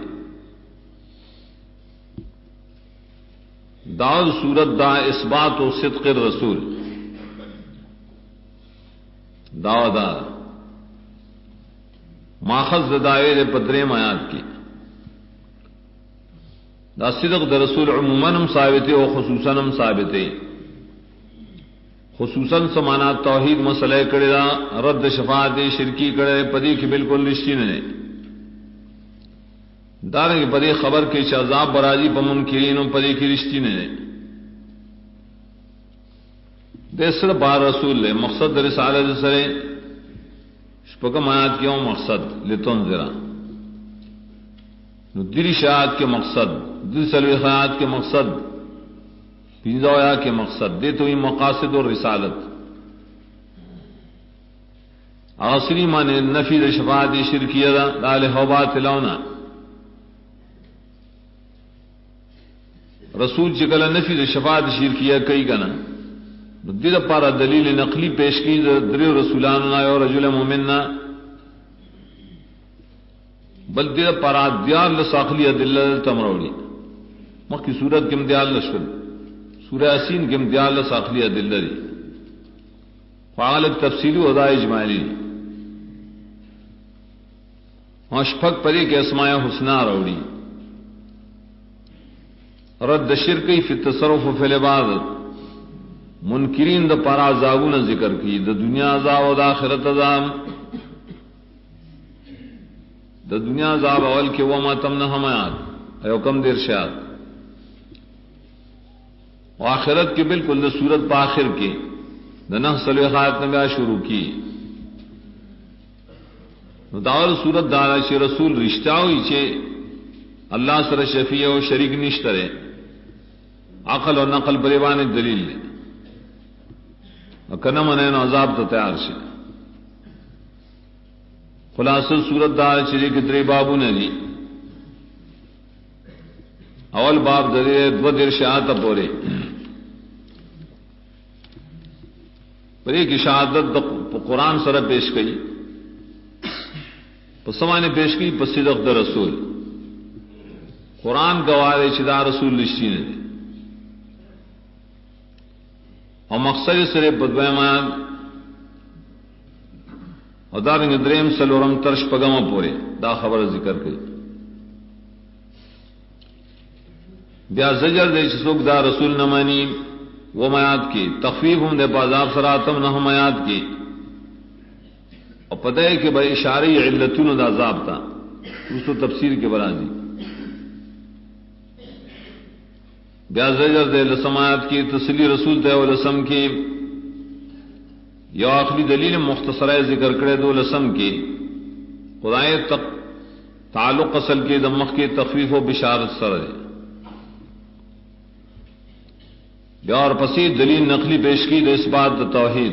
داود صورت دا اثبات و صدق الرسول دا ماخذ دائر پدریم آیات کی دا صدق دا رسول عموماً ثابت و خصوصاً ثابت خصوصاً سمانا توحید مسئلہ کرے دا رد شفاعت شرکی کرے پدی کی بالکل رشتی نے داریں کہ پدی خبر کے عذاب برازی پمنکرین پدی کی رشتی نے دیسر بار رسول لے مقصد رسالت سرے شپکم آیات کیوں مقصد لتنذرا دری شاعت کے مقصد دل سلوخیات کے مقصد پیزویا کے مقصد دے تو یہ مقاصد اور رسالت آخری مانے نفی شفاعت شرکیہ دال حوبات لونا رسول چکل نفی شفاعت شرکیہ کئی کنا دل پارا دلیل نقلی پیش کی در رسولان اور رجل مومننا بل دل پارا دیار لساخلی دل تمروڑی مکی صورت کم دیال لشکل سورہ یاسین کے امتیاز ساخلی دلری فعالت تفصیلی ادا اجمالی اشفق پری کے اسماء حسنہ روڑی رد شرکی فی التصرف و فی العبادت منکرین دا پارا عذابون ذکر کی دا دنیا عذاب و دا آخرت عذاب دا دنیا عذاب اول کے وما تمنا حمایات ایو کم دیر شاید آخرت کے بالکل دا صورت پاخر کے دنہ صلیحات نبیہ شروع کی داور صورت دارا چھ رسول رشتہ ہوئی چھے اللہ سر شفیع و شریک نشترے عقل و نقل بریوان دلیل لے کنم انین عذاب تا تیار شے خلاصل صورت دارا چھ کتری بابو ندی اول باب درے دو دیر شہادت پورے پر ایک شہادت قرآن سر پیش کی پسوانے پیش کی پسیدق در رسول قرآن گوارے چدا رسول لشتی نے اور مقصد سرے بدویمان اور دارنگ دریم سلورم ترش پگم پورے دا خبر ذکر کی بیا زجر دے چسوک دا رسول نمانی وہ میات کی تخفیف ہم دے بازاب سراتم نہ میات کی اور پتہ ہے کہ بھائی اشاری علتون دا عذاب تھا اس کو تفسیر کے برازی بیا زجر دے لسمایات کی تسلی رسول دے ولسم کی یا آخری دلیل مختصرہ ذکر کرے دو لسم کی خدای تک تعلق اصل کے دمخ کی تخفیف و بشارت سر ہے یا اور پسی دلیل نقلی پیش کی دے اس بات دا توحید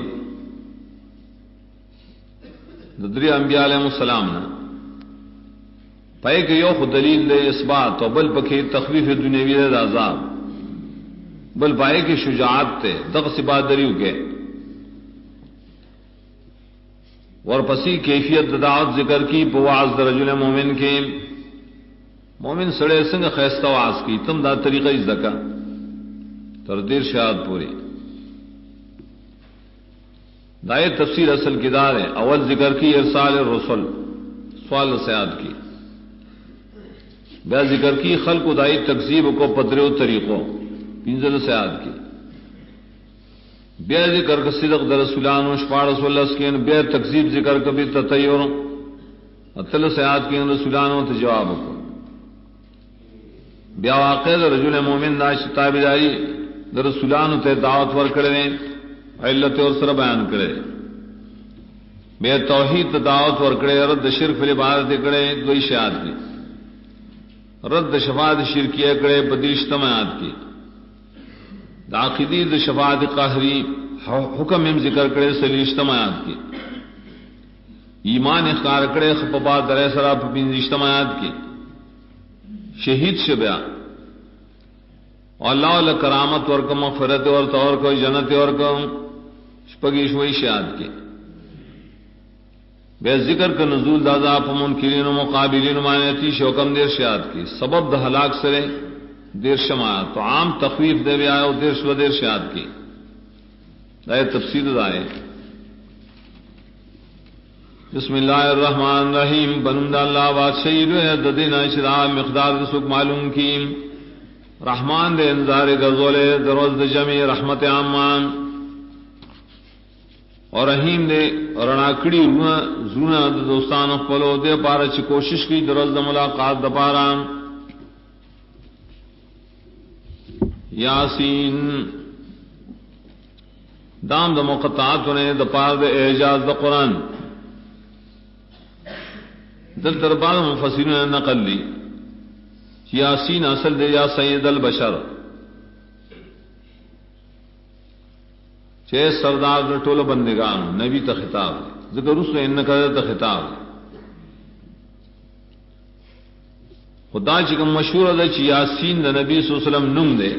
ددری انبیاء علیہ السلام نا پائے کہ یو خود دلیل دے اس بات اور بل پکی تخفیف دنیاوی دے عذاب بل پائے کہ شجاعت تے دغ سبات دریو کے اور پسی کیفیت دعوت ذکر کی بواز در رجل مومن کے مومن سڑے سنگ خیستہ واز کی تم دا طریقہ اس دکا تردیر شہاد پوری دائے تفسیر اصل کی دار ہے اول ذکر کی ارسال الرسل سوال سیاد کی بیا ذکر کی خلق دائی تکذیب کو پدریو طریقوں پنزل سے آد کی بیا ذکر کا صدق در رسولان و شپارس و لسکین بیا تکذیب ذکر کبھی تطیر اتل سے آد کی رسولان و تجواب کو بیا واقع رجل مومن داش تابعداری در رسولان تے دعوت ور کرے علت اور سر بیان کرے بے توحید دعوت ور کرے رد شرک فی عبادت کرے دوئی شہادت کی رد شفاعت شرکیہ کرے بدیشتمات کی عقیدی شفاعت قہری حکم ہم ذکر کرے سلیشتمات کی ایمان اخکار کرے خپبا در سرا اجتماعات کی شہید شبیا اللہ علیہ کرامت ورکم مغفرت اور طور کو جنت ورکم شپگی شوئی شہاد کی بے ذکر کا نزول دادا پا منکرین و مقابلین مانیتی شوکم دیر شہاد کی سبب دا ہلاک سرے دیر شماعت تو عام تخویف دے بے آئے دیر شو دیر شہاد کی دائے تفسیر دائے بسم اللہ الرحمن الرحیم بنند اللہ بادشاہی ددین اشرا مقدار سکھ معلوم کی رحمان دے انذار غزولے دروز جمی رحمت عامان اور رحیم دے رناکڑی زونا دوستان پلو دے پارا چی کوشش کی دروز ملاقات دپارا یاسین دام د مقطعات نے دپار دے اعجاز دا قرآن دل دربار مفسرین نے نقل لی یاسین اصل دے یا سید البشر چھ سردار ٹول بندگان نبی تا خطاب ذکر اس میں انکا تا خطاب خدا چکم مشہور دا چی یاسین دا نبی صلی اللہ علیہ وسلم نم دے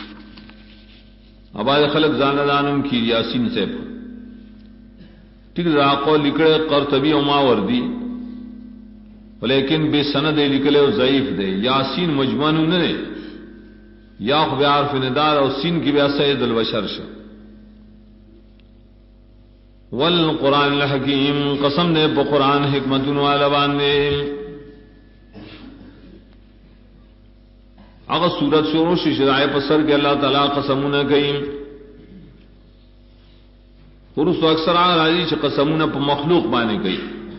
اباد خلق زاندانم کی یاسین سے ٹھیک راقو لکڑے قرطبی و ماوردی لیکن بے سند لکلے و ضعیف دے یاسین مجموعن نے یا خبیار فندار اور سین کی بیا سید البشر شا والقرآن الحکیم قسم دے بقرآن حکمت والا باندے اگر سورت شروع شرائع پسر کے اللہ تعالیٰ قسمون کئی پرس تو اکثر آگے چھ قسمون پا مخلوق بانے کئی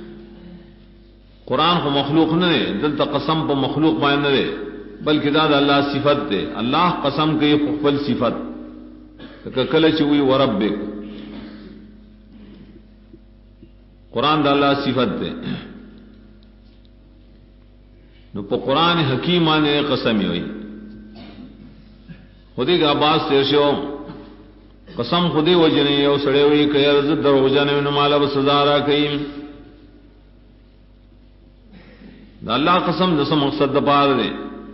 قرآن کو مخلوق نہ دے دل تا قسم پا مخلوق بانے نہ دے بلکہ داد اللہ صفت دے اللہ قسم کئی خفل صفت کلچ ہوئی وربک قرآن دا اللہ صفت دے نو پا قرآن حکیم آنے قسمی ہوئی خودی کا عباس تیرشو قسم خودی وجنی او سڑے ہوئی کہ ارزت در وجنے میں نمالا بسزارا کئیم دا اللہ قسم دس مقصد دا پار دے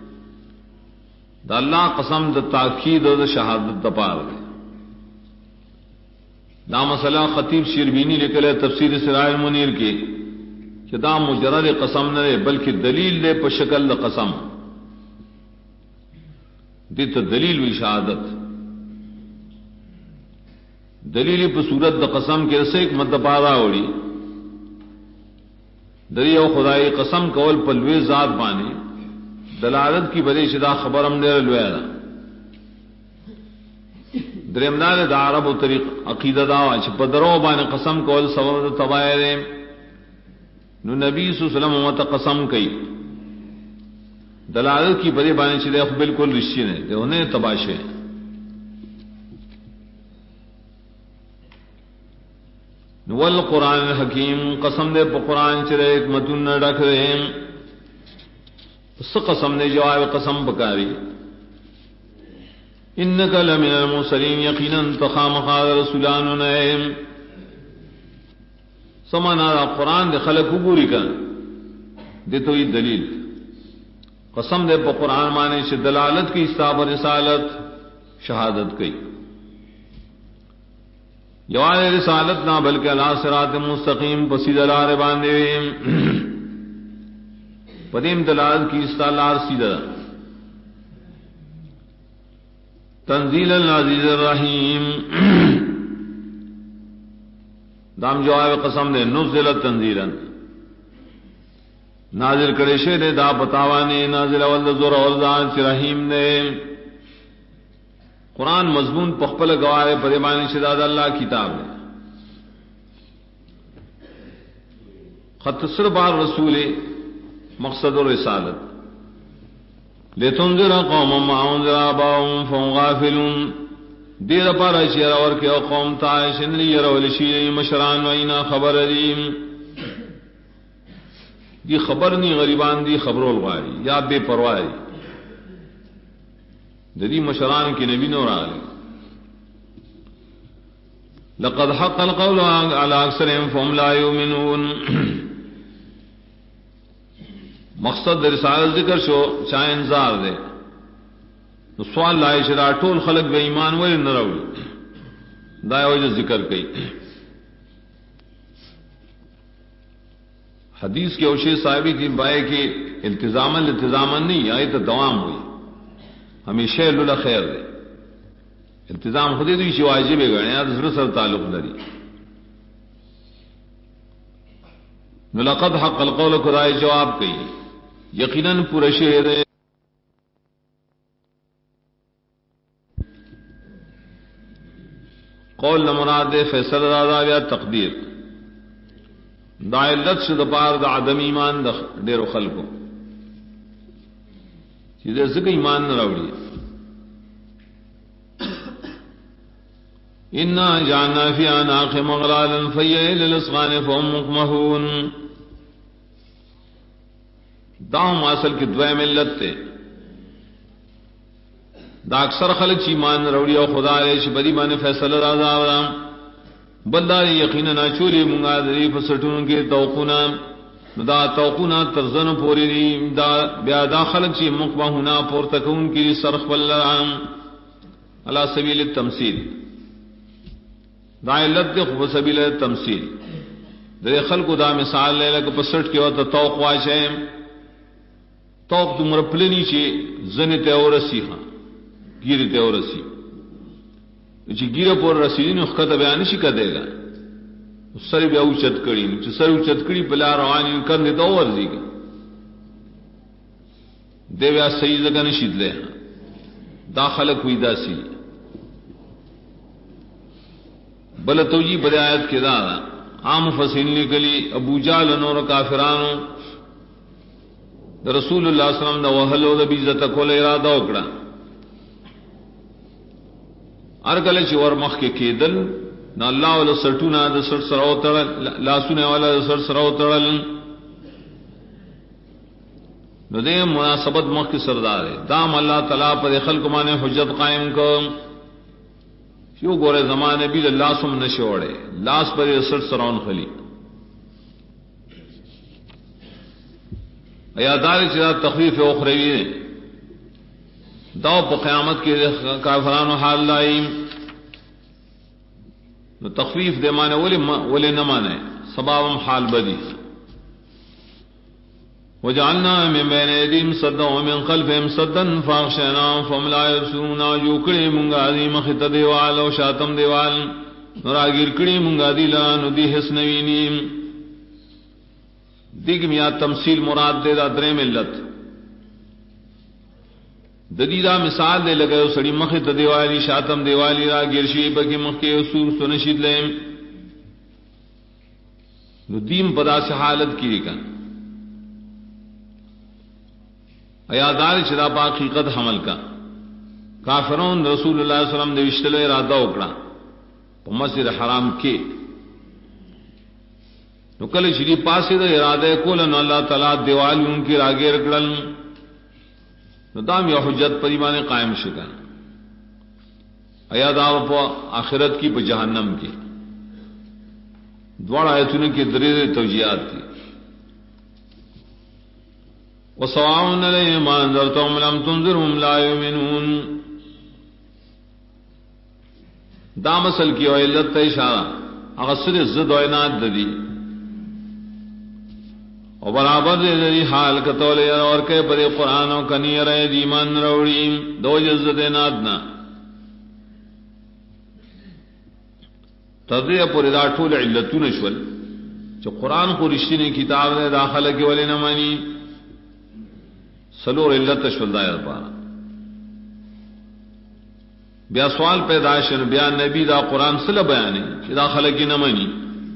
دا اللہ قسم دا تاکید دا شہادت دا پار دے دا مسئلہ خطیب شربینی نکلے تفسیر سراج المنیر کی کہ دا مجرد قسم نہ دے بلکہ دلیل دے پا شکل دا قسم دیتا دلیل و شہادت دلیل پا صورت دا قسم کے رسے ایک مدپارا ہوڑی دری او خدای قسم کول پلوی ذات بانے دلالت کی بدی شدہ خبرم دیر لویرہ درمدار دا عرب و طریق عقیدہ داوا چھ پدرو بانے قسم کول سبب تبائے نو نبی صلی اللہ علیہ وسلم امت قسم کئی دلالت کی بدی بانے چھ دے بالکل رشی نے دے انہیں تباشے والقرآن الحکیم قسم دے پا قرآن چرے ایک متن نہ ڈک رہے اس قسم نے جواب قسم بکاری انکا لمن المرسلین یقینا تخام خاد رسولان نئیم سمانا قرآن دے خلق گوری کا دے تو یہ دلیل قسم دے پا قرآن مانے سے دلالت کی استاب رسالت شہادت کی جواب رسالت نہ بلکہ اللہ صراط مستقیم پسید لار باندے پدیم دلالت کی استالار سیدہ تنزیل العزیز الرحیم دام جواب قسم دے نزل تنزیلا نازل کرے شے دا بتاوانے نازل اول زور اور ذات رحیم نے قرآن مضمون پخپل گوارے پریمانی شداد اللہ کتاب ہے خط سر بار رسول مقصد الرسالت لتنذر قوما ما انذر آباؤهم فهم غافلون دیر پارا چیر اور کہ قوم تائشن لی یرول شیئی مشران وینا خبر دیم دی خبر نی غریبان دی خبرول غاری یا بے پروائی دی مشران کی نبی نور آلی لقد حق القول على اکثرهم فهم لا یؤمنون مقصد رسالت ذکر شو چاہے انذار دے تو سوال لائے شرا ٹول خلق بے ایمان ولی نہ روڑی دائے وجہ ذکر کئی حدیث کے اوشی صاحبی کی بائے کہ التزاماً نہیں آئی تو دوام ہوئی ہمیشہ اللہ خیر دے التزام خودی تو اسی واجب ہے گئے یاد سر تعلق داری لقد حق القول خدائے جواب کئی یقیناً پورا شہر قول نمراد فیصل رادا یا تقدیر دا علت سے دپار دا عدم ایمان دا دیر و خلقو چیزیں سکھ ایمان نہ روڑی انا جعلنا فی اعناقهم اغلالا فهي الى الاذقان فهم مقمحون داؤں اصل کی دعائیں ملت تے دا اکثر خلق چی مان روڑی او خدا ریش بری مان فیصل رازا ورام بلداری یقینا چوری منگا دری پسٹون کے توقنا دا توقنا ترزن پوری دی دا بیا دا خلق چی مقبہنا پورتکون کی سرخ بلرام علا سبیل التمثیل دا علت دے خوب سبیل التمثیل در خلق دا مثال لے لکا پسٹ کے وقت توق واشے توق تمر پلنی چی زنی تے اور رسی خان گیری تے اور رسی چی گیر پور رسی دین اخکت بیانی شی کا دے گا سر بیا اوچت کری چی سر اوچت کری پلا روانی کندی تو ورزی گا دے بیا سیدہ کا نشید لے دا خلق ہوئی دا سی بل توجی بڑے آیت کے دارا عام فصیل نکلی ابو جال نور کافرانو رسول اللہ صلی اللہ علیہ وسلم دا وحلو دا بیزت کول ارادہ اکڑا ارکل چی ورمخ کے کیدل نا اللہ والا سرٹونا دا سر سراو تڑل لاسونے والا دا سر سراو تڑل نو دے مناسبت مخ کی سردار ہے دام اللہ تعالیٰ پر خلق مانے حجت قائم کو یو گورے زمانے بھی لاسم نشوڑے لاس پر سر سراون خلی ایاداری چیزا تخفیف اخروی نے داو پا قیامت کے کافران و حال لائیم نو تخفیف دے مانے ولی نہ مانے سبابم حال بدی وجعلنا من بین ایدیم صدا ومن خلفهم صدا فاغشیناهم فهم لا یبصرون جو کڑی منگا دی مخت دیوال و شاتم دیوال نراگیر کڑی منگا دی لانو دی حس نوینیم دیکھ میاں تمثیل مراد دے دا درے ملت ددیدہ مثال دے لگے سڑی مخت دیوالی شاتم دیوالی را گرشی بکی مخی اصور سنشید لیم نو دیم پدا سے حالت کی رکن ایادار چدا پا حقیقت حمل کا کافرون رسول اللہ صلی اللہ علیہ وسلم دے وشتلے ارادہ اکڑا پا مسجد حرام کے نو کل شری پاسی دا ارادہ کولن اللہ تعالیٰ دیوالی ان کی راگے رکڑن نو دام یا حجت پر ایمان قائم شکن ایاد آو پا آخرت کی پا جہنم کی دوار آیتون کی دریر توجیات تھی وَسَوَاءٌ عَلَيْهِمْ أَنذَرْتَهُمْ لَمْ تُنذِرْهُمْ لَا يُؤْمِنُونَ دا مسل کی علت تا اشارہ اغسر زد و عناد دی و برابر دی حال کتولی اور کے پر قرآن و کنی رہے دی من روڑیم دو جزد عنادنا تردی پوری دا ٹھول علتون شول جو قرآن کو رشتینی کتاب دے داخلہ کی ولی نمانی سلور علت شلدائر پارا بیا سوال پیدائش بیا نبی دا قرآن سل بیانے کہ داخلہ کی نمانی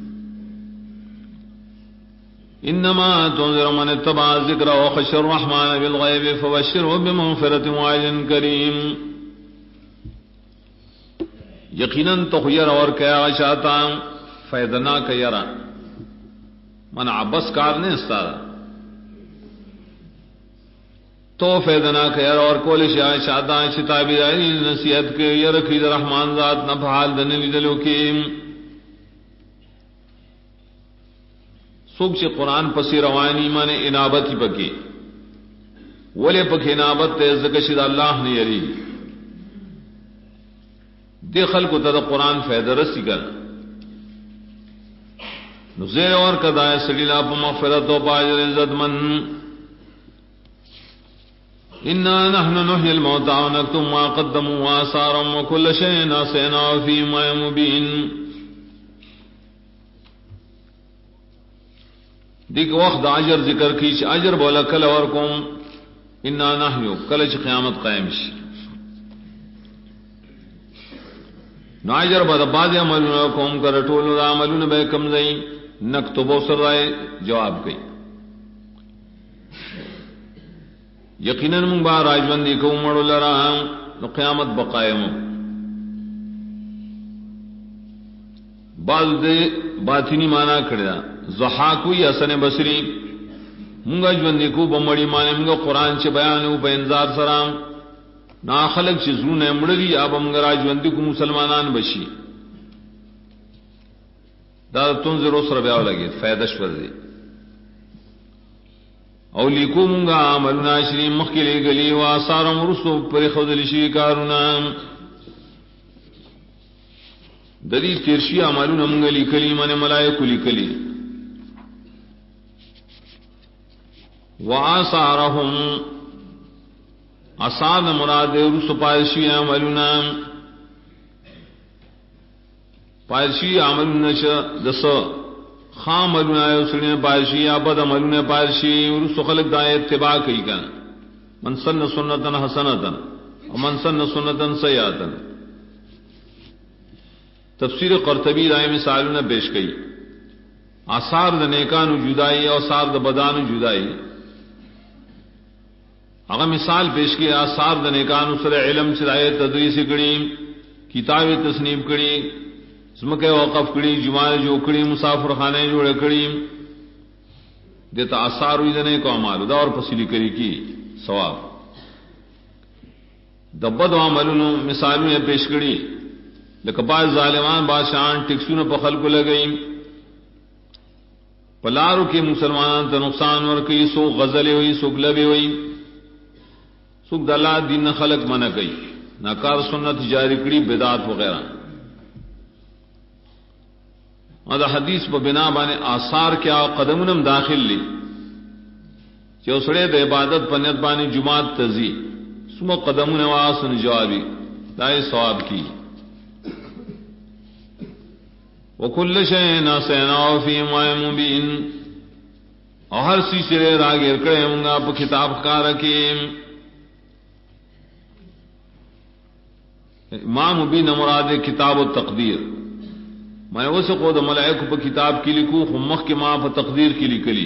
انما تنذر من اتبع ذکر وخشى الرحمن بالغیب فبشره بمغفرة وعجر کریم یقیناً تو خیر اور کیا چاہتا فیدنا کا یرا من عبس کار نے استارا تو فیدنا کا یرا اور کول شاہ چاہتا شتابی داری نصیحت کے یرکی رحمان ذات نفعال دنلی دلو کی سوک چی قرآن پسی روانی من انابتی پکی ولی پک انابت تیزکشد اللہ نے یری دے خلق تا قرآن فیدہ رسی کر نزیر اور کدائے سلیلہ پا مغفرت و پاجر عزت من انا نحن نحی الموتى ونکتم ما قدموا وآثارهم وكل شيء احصيناه في امام مبين دیکھ وقت اجر ذکر کیچ اجر بولا کل اور قوم انا نحن کلچ قیامت قائم شي ناجر بعد بعض عملوں قوم کر ٹول عملوں بے کم زئی نکتبو سرائے جواب گئی یقیناً من با راجوندی کو مڑ لرا نو قیامت بقائم بعض دے باطنی معنی کڑا ضحاکوی حسن بصری منگا جوندی کو بمڑی معنی منگا قرآن چ بیانو بے انذار سلام نا خلق چ زونه مړی اب منگا راجوندی کو مسلمانان بشي دا تنذر سر بیا لگے فائدہ شور دی او لیکو منگا عملنا شری مخکلی گلی و آثارم رسو پر خودل شی کارونا دری تیرشی عملنا منگا لکلی من ملائکو لکلی و آثارهم آثار مراد رسو پایشی عملنا پایشی عملنا دس خام عملنا سڑنے پایشی یا بد عملنا پایشی رسو خلق دائے اتباع کئی کن من سن سنتن حسنتن ومن سن سنتن سیاتن تفسیر قرطبی رائے مثالنا پیش کئی آثار دا نیکانو جدائی اور آثار دا بدانو جدائی اگر مثال پیش کی آثار دا نیکانو سر علم چرائے تدریس کڑی کتاب تصنیف کڑی زمکہ وقف کڑی جمعہ جو کڑی مسافر خانے جوڑ کڑی دیتا آثار ہوئی دنے کو عمالو دا اور پسیلی کری کی ثواب دبد و عملونو مثالوں نے پیش کڑی لکہ بعض ظالمان بادشاہان ٹکسون پا خلق لگئی پلارو کے مسلمانان تا نقصان ورکی سو غزلے ہوئی سو گلبے ہوئی سو دلہ دین خلق منع گئی ناکار سنت جاری کڑی بدعات وغیرہ اور حدیث پا بنا بانے آثار کیا قدمونم داخل لی چو سڑے دا عبادت پنیت بانے جماعت تزی سمو قدمون واسن جوابی دائے ثواب کی وکل شئین آسیناو فی امام مبین اور ہر سیسرے راگیر کرے ہونگا پا کتاب کارکیم امام مبین مراد کتاب و تقدیر میں اسے قود ملائکو پا کتاب کی لکھو خمخ کے ماں پا تقدیر کی لکلی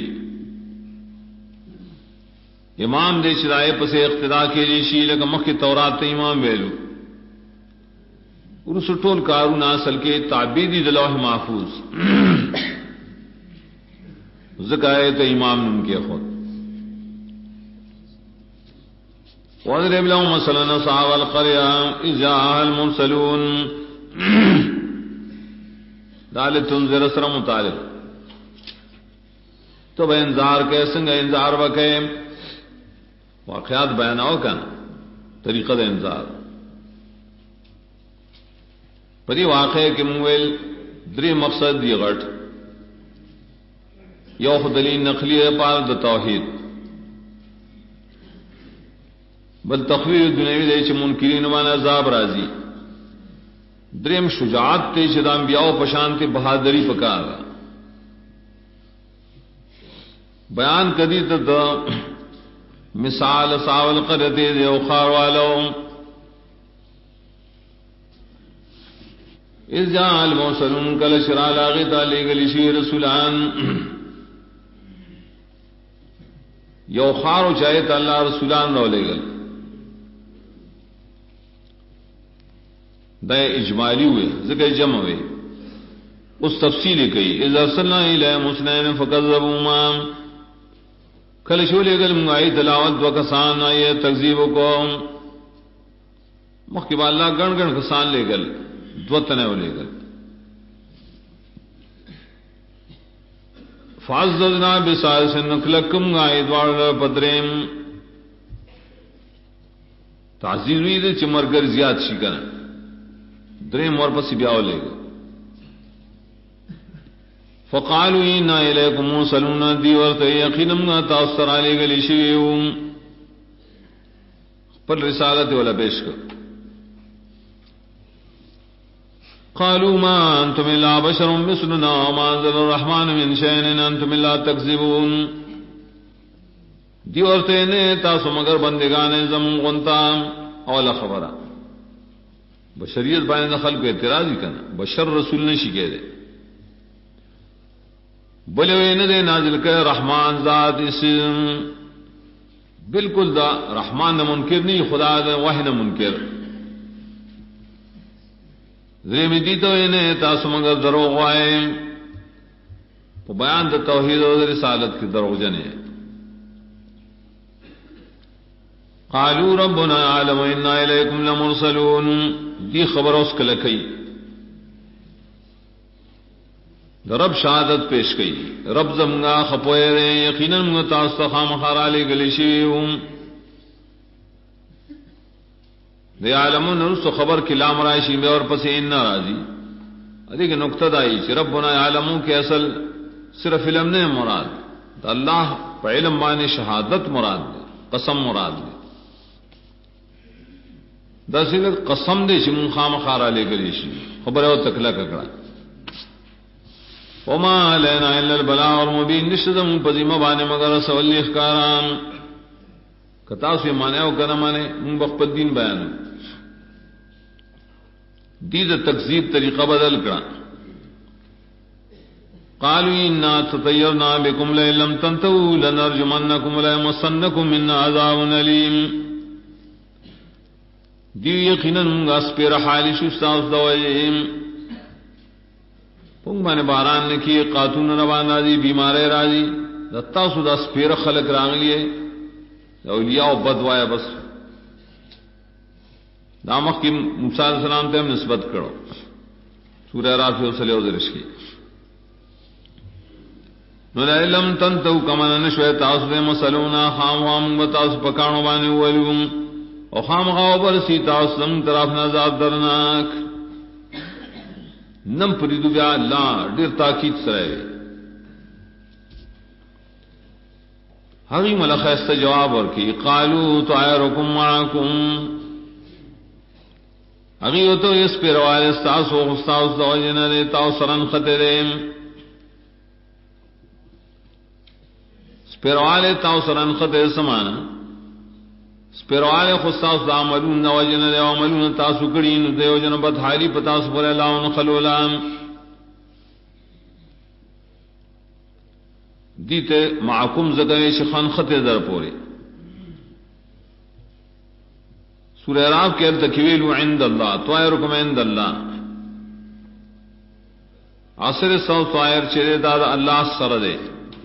امام دے شرائع پسے اقتداء کے لیشی لگا مخ کی تورات امام ویلو اور سٹول کارون اصل کے تعبیدی دلوح محفوظ ذکایت امام نم کے خود وَاضْرِبْ لَهُمْ مَثَلًا أَصْحَابَ الْقَرْيَةِ إِذْ جَاءَهَا الْمُرْسَلُونَ دال تنذر سر متعلق تو بے انذار کے سنگ انذار وکے واقعات بیاناو کن طریقہ دا انذار پری واقعے کے مویل دری مقصد دی غٹ یو دلیل نقلی پار دا توحید بل تخویر دنیوی دے چھ منکرین وانا عذاب راضی دریم شجاعت تے چھ دا انبیاء پشانت بہادری پکارا بیان کدی تو مثال ساول قرتے دیو خار والو اذ جاء المرسلون کل شرع لاغت علی گلی شی رسولان یو خارو چاہیت اللہ رسولان رو لے گل دائے اجمالی ہوئے ذکر جمع ہوئے اس تفصیل کئی اذ ارسلنا الی مسنین فکذبوما کل شو لے گل منگائی دلاوت و کسان آئیے تکذیب کو مخیب اللہ گن گن کسان لے گل دوتنے ہو لے گل فعززنا بسالس نکلکم گائی دوار پدریم تعزیز ہوئی دے چمرگر زیاد شکن دریم اور پسی بیاو لے گل فقالوا انا الیکم مرسلون دیورت یقینم تاثر علی گلی شیوم پر رسالت والا پیش کر قالوا ما انتم الا بشر مثلنا وما انزل الرحمن من شيء ان انتم الا تكذبون دیورت نے تاسو مگر بندگان زم غنتا اولا خبر بشریت باندې خلق اعتراض کنا بشر رسول نشی کہہ دے بولے نہ دے نازل کر رحمان ذات اسم بالکل دا رحمان نہ منکر نہیں خدا دا وحی نہ منکر ذریمی دی تو انہیں تاسو مگر دروغ آئے تو بیان دا توحید و رسالت کی دروغ جنے قالوا ربنا عالم انا الیکم لمرسلون دی خبر اس کلکی رب شہادت پیش گئی رب زمگا خپوئے رے یقیناً متاثر خامخارا لے گلی شیوم دے عالمون رسو خبر کی لام رائشی میں اور پسے ان راضی ادھے کہ نقطہ دائی چھ ربنا عالموں کے اصل صرف علم نے مراد تو اللہ پہ علم بانے شہادت مراد دے قسم مراد دے دس قسم دے چھ خامخارا لے گلی شی خبر ہے وہ تکلا ککڑا وما علينا الا البلاغ المبين نشدم پذیمہ بانے مگر سولی اخکاران کتا سے مانے او کنا مانے من بخپل دین بیان دید تکذیب طریقہ بدل کرا قالوا انا تطيرنا بكم لئن لم تنتهوا لنرجمنكم وليمسنكم منا عذاب اليم دی یقیناً اسپیر حالی شستاس دوائیم پنگ بانے باران نے کی قاتون روان راضی بیمارے راضی دتا سدا سپیر خلق رانگلیے اولیاء و بدوایا بس دامک کی موسیٰ علیہ السلام تے ہم نسبت کرو سورہ رافی و صلی اللہ علیہ وسلم نولا علم تنتو کمانا نشوے تاسو دے مسلونا خام وام بتاسو پکانو بانے ولوم او خام غاو برسی تاسو دم طرف نظار درناک نم پریدو بیا اللہ دیر تاکید سرائے حقی ملخیست جواب ورکی قالو طائرکم معاکم حقی تو اس پیروال استاسو خستاس دو جنر تاو سرن خطرم اس پیروال تاو سرن خطر سمانا سپیروال خستاس دا عملون نواجن دے عملون تاسو کڑین دیو جن بدحالی پتاس پر اللہ خلولام دیتے معکم زدنے شخان خط در پورے سورہ راف کے التکویل عند اللہ طائرکم عند اللہ عصر سو طائر چرے داد اللہ سر دے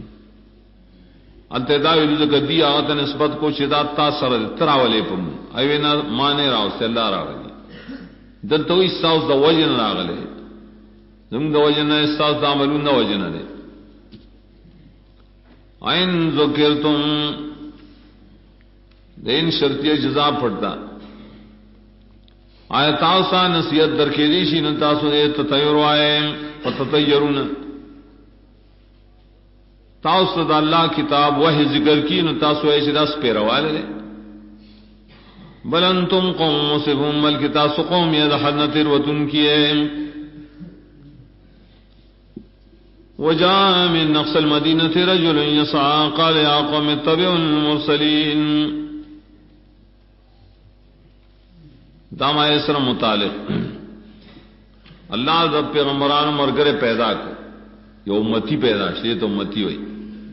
التداوی لگدی آغت نسبت کو چدا تا سر تراولے پم ایوینا مانے راو سے اللہ راغلی دلتو استاوز دا وجن راغلے زم دا وجن استاوز دا عملون دا وجن دے این ذکرتم دین شرطی جزا پڑتا آیا تاوسا نصیحت درکیدیشی نتاسو دے تطیر آئے فتطیرون تاسو دا اللہ کتاب وحی ذکر کی نو تاسو ایسی دا سپیروالے لے بل انتم قوم مصفون بلکہ تاسو قوم یا دا حد نتر وطن کیے وجاء من اقصى المدينة رجل يسعى قال يا قوم اتبعوا المرسلين. دام ایسر متعلق اللہ دا پیغمبران مرگر پیدا کر یہ امتی پیدا شدی تو امتی ہوئی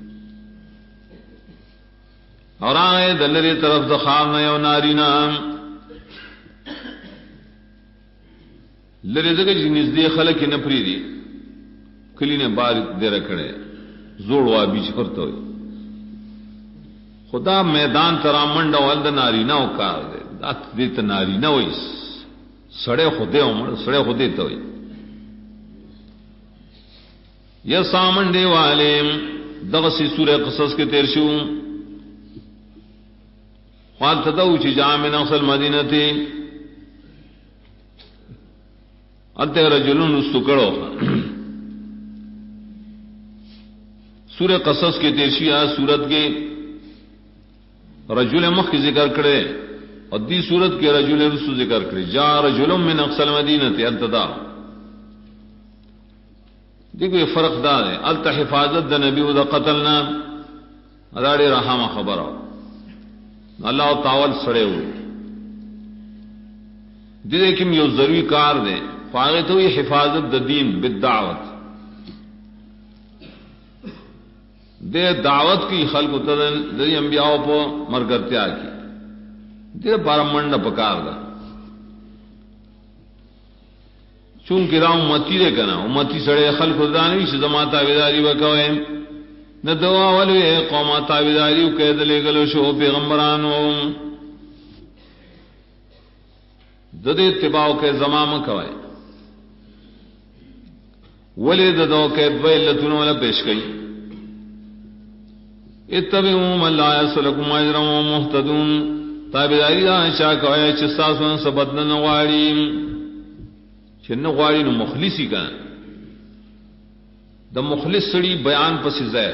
اور آئے دلری طرف دخارنا یو نارینا لری دگا جی نزدی خلقی نپری دی کلی نے بار دے رکھڑے زوڑوا بیچ کرتا ہوئی خدا میدان ترا منڈا والد نارینا ہو کار دے دات دیتا نارینا ہوئی سڑے خودے عمر سڑے خودے تو ہوئی یا سامن دے والے دغسی سورہ قصص کے تیرشو خواد تدو چی جامع نقصل مدینہ تی اتے رجلون رستکڑو سورہ قصص کے تیرشی آج سورت کے رجل مخ کی ذکر کرے اور دی سورت کے رجل رسو ذکر کرے جا رجل من اقصى المدینہ التدا دیکھو یہ فرق دا ہے التا حفاظت دا نبی دا قتلنا اداڑی رحامہ خبر آو اللہ تعالی سڑے ہوئے دیکھیں یہ ضروری کار دے فاغت ہوئی حفاظت دا دین بالدعوت دے دعوت کی خلق دے انبیاء پو مرگرتیا کی دے پارا منڈ پکار دا چونکہ راہ امتی دے کنا امتی سڑے خلق دانوی سے زمان تابداری بکوئے نہ دعا ولوی قوما تابداری قید لے گلو شو پیغمبرانو دد اتباع کے زمان کوئے ولی ددو کے دو علتون والا پیش گئی اتبعوا من لا يسلكم اجرا ومهتدون تابعداری دا انشاء کوئے چستاسون سبدن نغواری چن نغواری نو مخلصی کن دا مخلص سڑی بیان پس زیر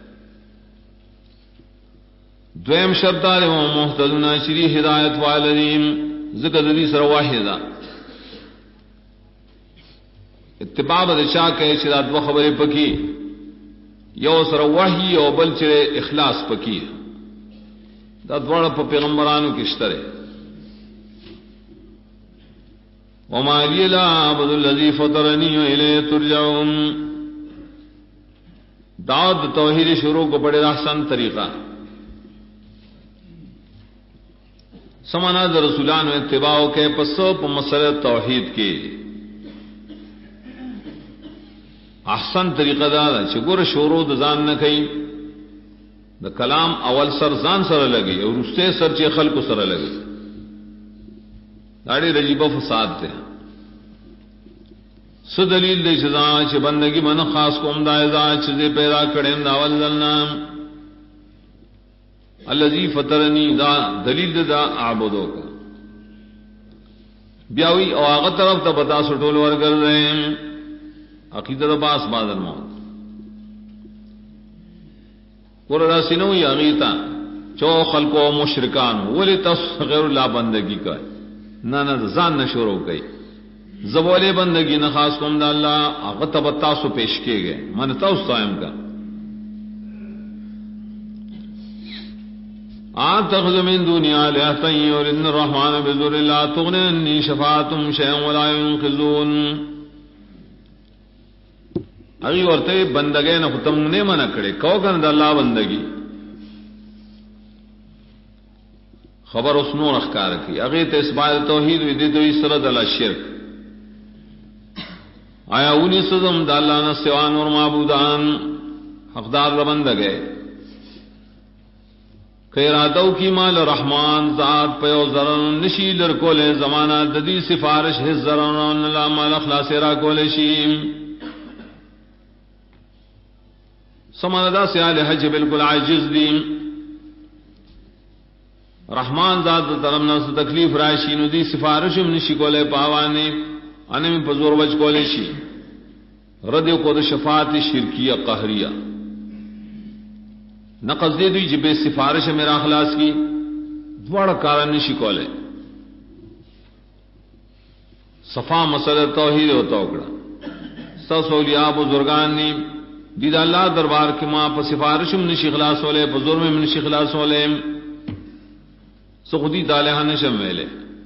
دویم شرطار ومهتدون شری ہدایت والدین ذکر دی سر واحدہ اتباع بدشاہ کہے چرات و خبر پکی یو سر وحی او بل چرے اخلاص پکی دا دوڑا پا پیغمبرانو کشترے وما لی لا عبد الذی فطرنی الیہ ترجعون دعوت توحید شروع کو بڑے احسن طریقہ سمانا دا رسولان و اتباع کے پسو پا مسئلہ توحید کے احسن طریقہ دا چگور شروع دا زان نہ کئی دا کلام اول سر زان سر لگی اور اس سے سر چے خلق سر لگی داڑی رجیبہ فساد تے سو دلیل دے چزان چھ بندگی من خاص کو امدائزہ چزے پیدا کڑیم دا اول دلنا اللذی فطرنی دا دلیل دا عابدو کا بیاوی او آغا طرف تا بتا سٹول ورگر رہے ہیں عقیدت باس بعد الموت قرآن سنوی عقیدتا چو خلق و مشرکان ولی تس غیر اللہ بندگی کا نہ زان نہ شروع کئی زبول بندگی نہ خاص کم دا اللہ اغتب تاسو پیش کیے گئے من تاس تائم کا آتخذ من دنیا لیہتین اور ان الرحمن بذور اللہ تغنی انی شفاعتم شیئن ولا ينقذون اگی ورتے بندگے نہ ختم نے منع کرے کو گند اللہ بندگی خبر اس نور اخکار کی اگی تے اس بات توحید وی دی تو اسرد اللہ شرک آیا اونی سزم دا اللہ نہ سوان اور معبودان حقدار بندگے خیراتو کی مال رحمان ذات پیو ذرن نشی لرکول زمانہ ددی سفارش حز ذرن اللہ مال اخلاص را کول شیم سمانا سیال حج بالکل عاجز دیم رحمان ذات طرفنا سے تکلیف راشی نو دی سفارشم نشی کولے پاوانے انمی پزور وج کولے شی ردیو کو دا شفاعت شرکیہ قہریہ نقص دے دی جبے سفارش میرا خلاص کی دوڑا کارا نشی کولے صفا مسئلہ توحید ہوتا اکڑا سس اولیاء بزرگان نے دید اللہ دربار کی ماں پا سفارش من نشی خلاص ہولے پا ظلم من نشی خلاص ہولے سخودی دالہا نشم ویلے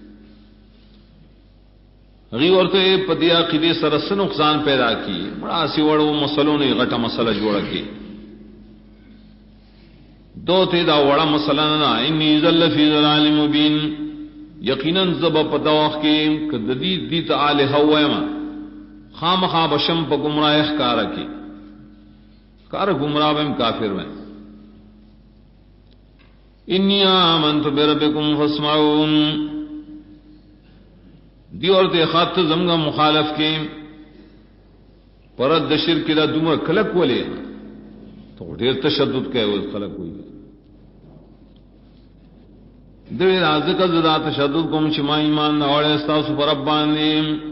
غی ورطے پدیا قیدی سرس نقصان پیدا کی بڑا سی وڑو مسئلوں نے غٹا مسئلہ جوڑا کی دو تے دا وڑا مسئلہ نا انی ذل فی ظلال مبین یقیناً زبا پتاوخ کی کددی دیت آلہا ویما خام خواب شم پا گمراہ اخکارا کی کار گمراہ بیم کافر بیم انی آمنت بربکم فاسمعون دیورت خط زمگا مخالف کے پرد شرک دا دمر کلک ولے تو ڈیر تشدد کہے وہ خلق ہوئی دیر آزکا زدا تشدد کم شما ایمان نوڑے استاسو پر ابانے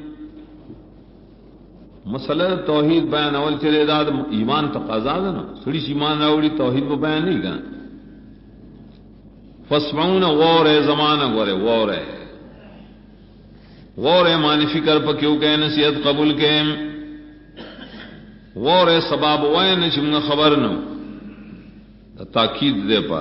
مسئلہ توحید بیان اول چلے دا ایمان تقاضا دا نا سڑی ایمان نوڑی توحید وہ بیان نہیں کہا فاسمعون غور زمان غور غور غور معنی فکر پا کیوں کہ نصیحت قبول کے غور سباب وین چمگا خبر نو دا تاکید دے پا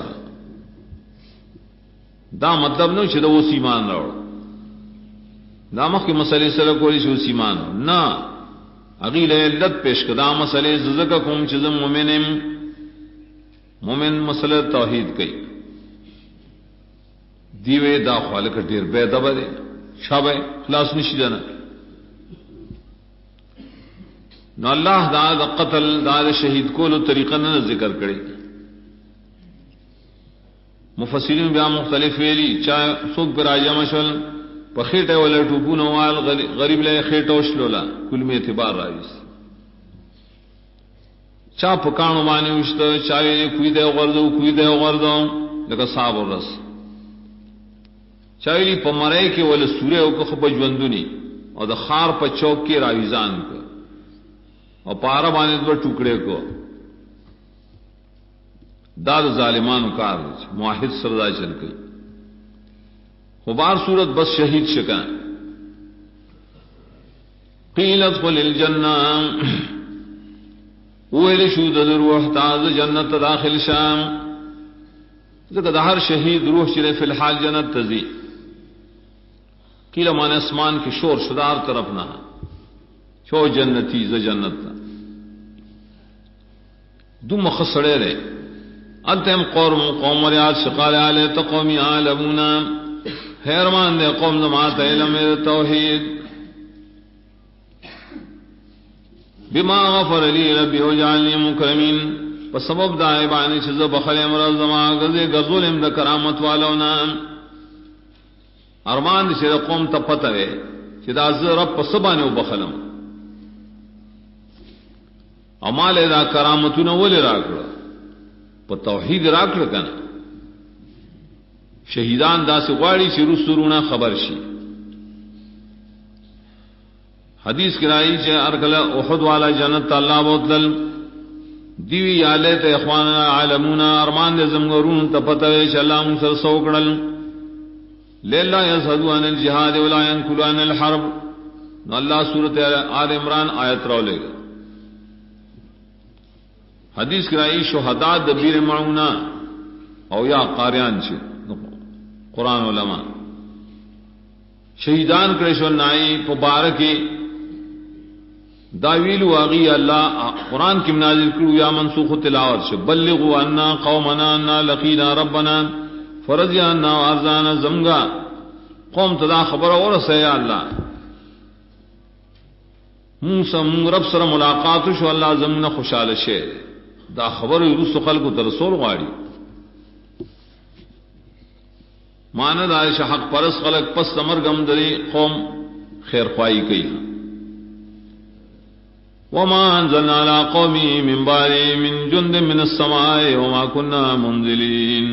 دا مطلب نو چھ دا وہ سیمان روڑ دا مخ کی مسئلے سر کولی چھ وہ سیمان رو نا اگیل علت پیش کدا مسئلے ززکا کم چزم مومن مسئلہ توحید کئی دیوے دا خالق دیر بے دبا دے شاب خلاص نشی جانا نو اللہ دا قتل دا شہید کولو طریقہ نہ ذکر کرے مفسرین بیا مختلف ویلی چاہے سوک پر آجا مشل پا خیٹے والا ٹوپو نوال غریب لے خیٹا وشلولا کل میں اعتبار رائیس چاہ پکانو مانی وشتا چاہے کوئی دے غردو لکا صاحب و رس چاہیلی پا مرے کے والا سورے کو خپا جوندونی اور دا خار پا چوک کے راویزان کو اور پارا بانے دو ٹکڑے کو داد ظالمان کار معاہد سردا چل گئی خبار صورت بس شہید شکا قیل ادخل الجنہ اوہل شود روح تاز جنت داخل شام ذکر ہر شہید روح چلے فی الحال جنت تزی قیل مان اسمان کی شور شدار طرف نہ چو جنتی ز جنت دم خسڑے رے انتم قوم ریاض شقال علی تقومی عالمونا حیرمان دے قوم زمات علم توحید بما غفر لی ربی وجعلنی مکرمین پس سبب دائے بانی چیز بخل امراض زمان گزے گزول امد کرامت والونا ارمان دی چیز قوم تا پتہ ہے چیز از رب پس بانی و بخلم امال دا کرامتون ولی راکڑا پا توحید راکڑا کنا شہیدان دا سے غاڑی چی رسرونا خبر شی حدیث کرائی چی ارکل احد والا جنت اللہ بوتل دیوی یالیت اخواننا عالمونا ارمان دے زمگرون تا پتوے چی اللہ منصر سوکڑل لیلہ یزہدو عن الجہاد ولا ینکلو عن الحرب نو اللہ سورت آل عمران آیت رو لے گا حدیث کرائی شہداء دبیر معونا او یا قاریان چی قرآن علماء شہیدان کرشو نائی پبارکی داویل واغی اللہ قرآن کی منازل کرو یا منسوخ تلاوت سے بلغوا انا قومنا انا لقینا ربنا فرضیا انا وارزانا زمگا قوم تدا خبر اور سیا اللہ من رب سر ملاقات شو اللہ زمنا خوشحال شے دا خبر رس خلق ترسول غاڑی ماند عائش حق پرس خلق پس مرگم دری قوم خیر خواہی کئی وما انزلنا على قومه من بعده من جند من السماء وما كنا منزلين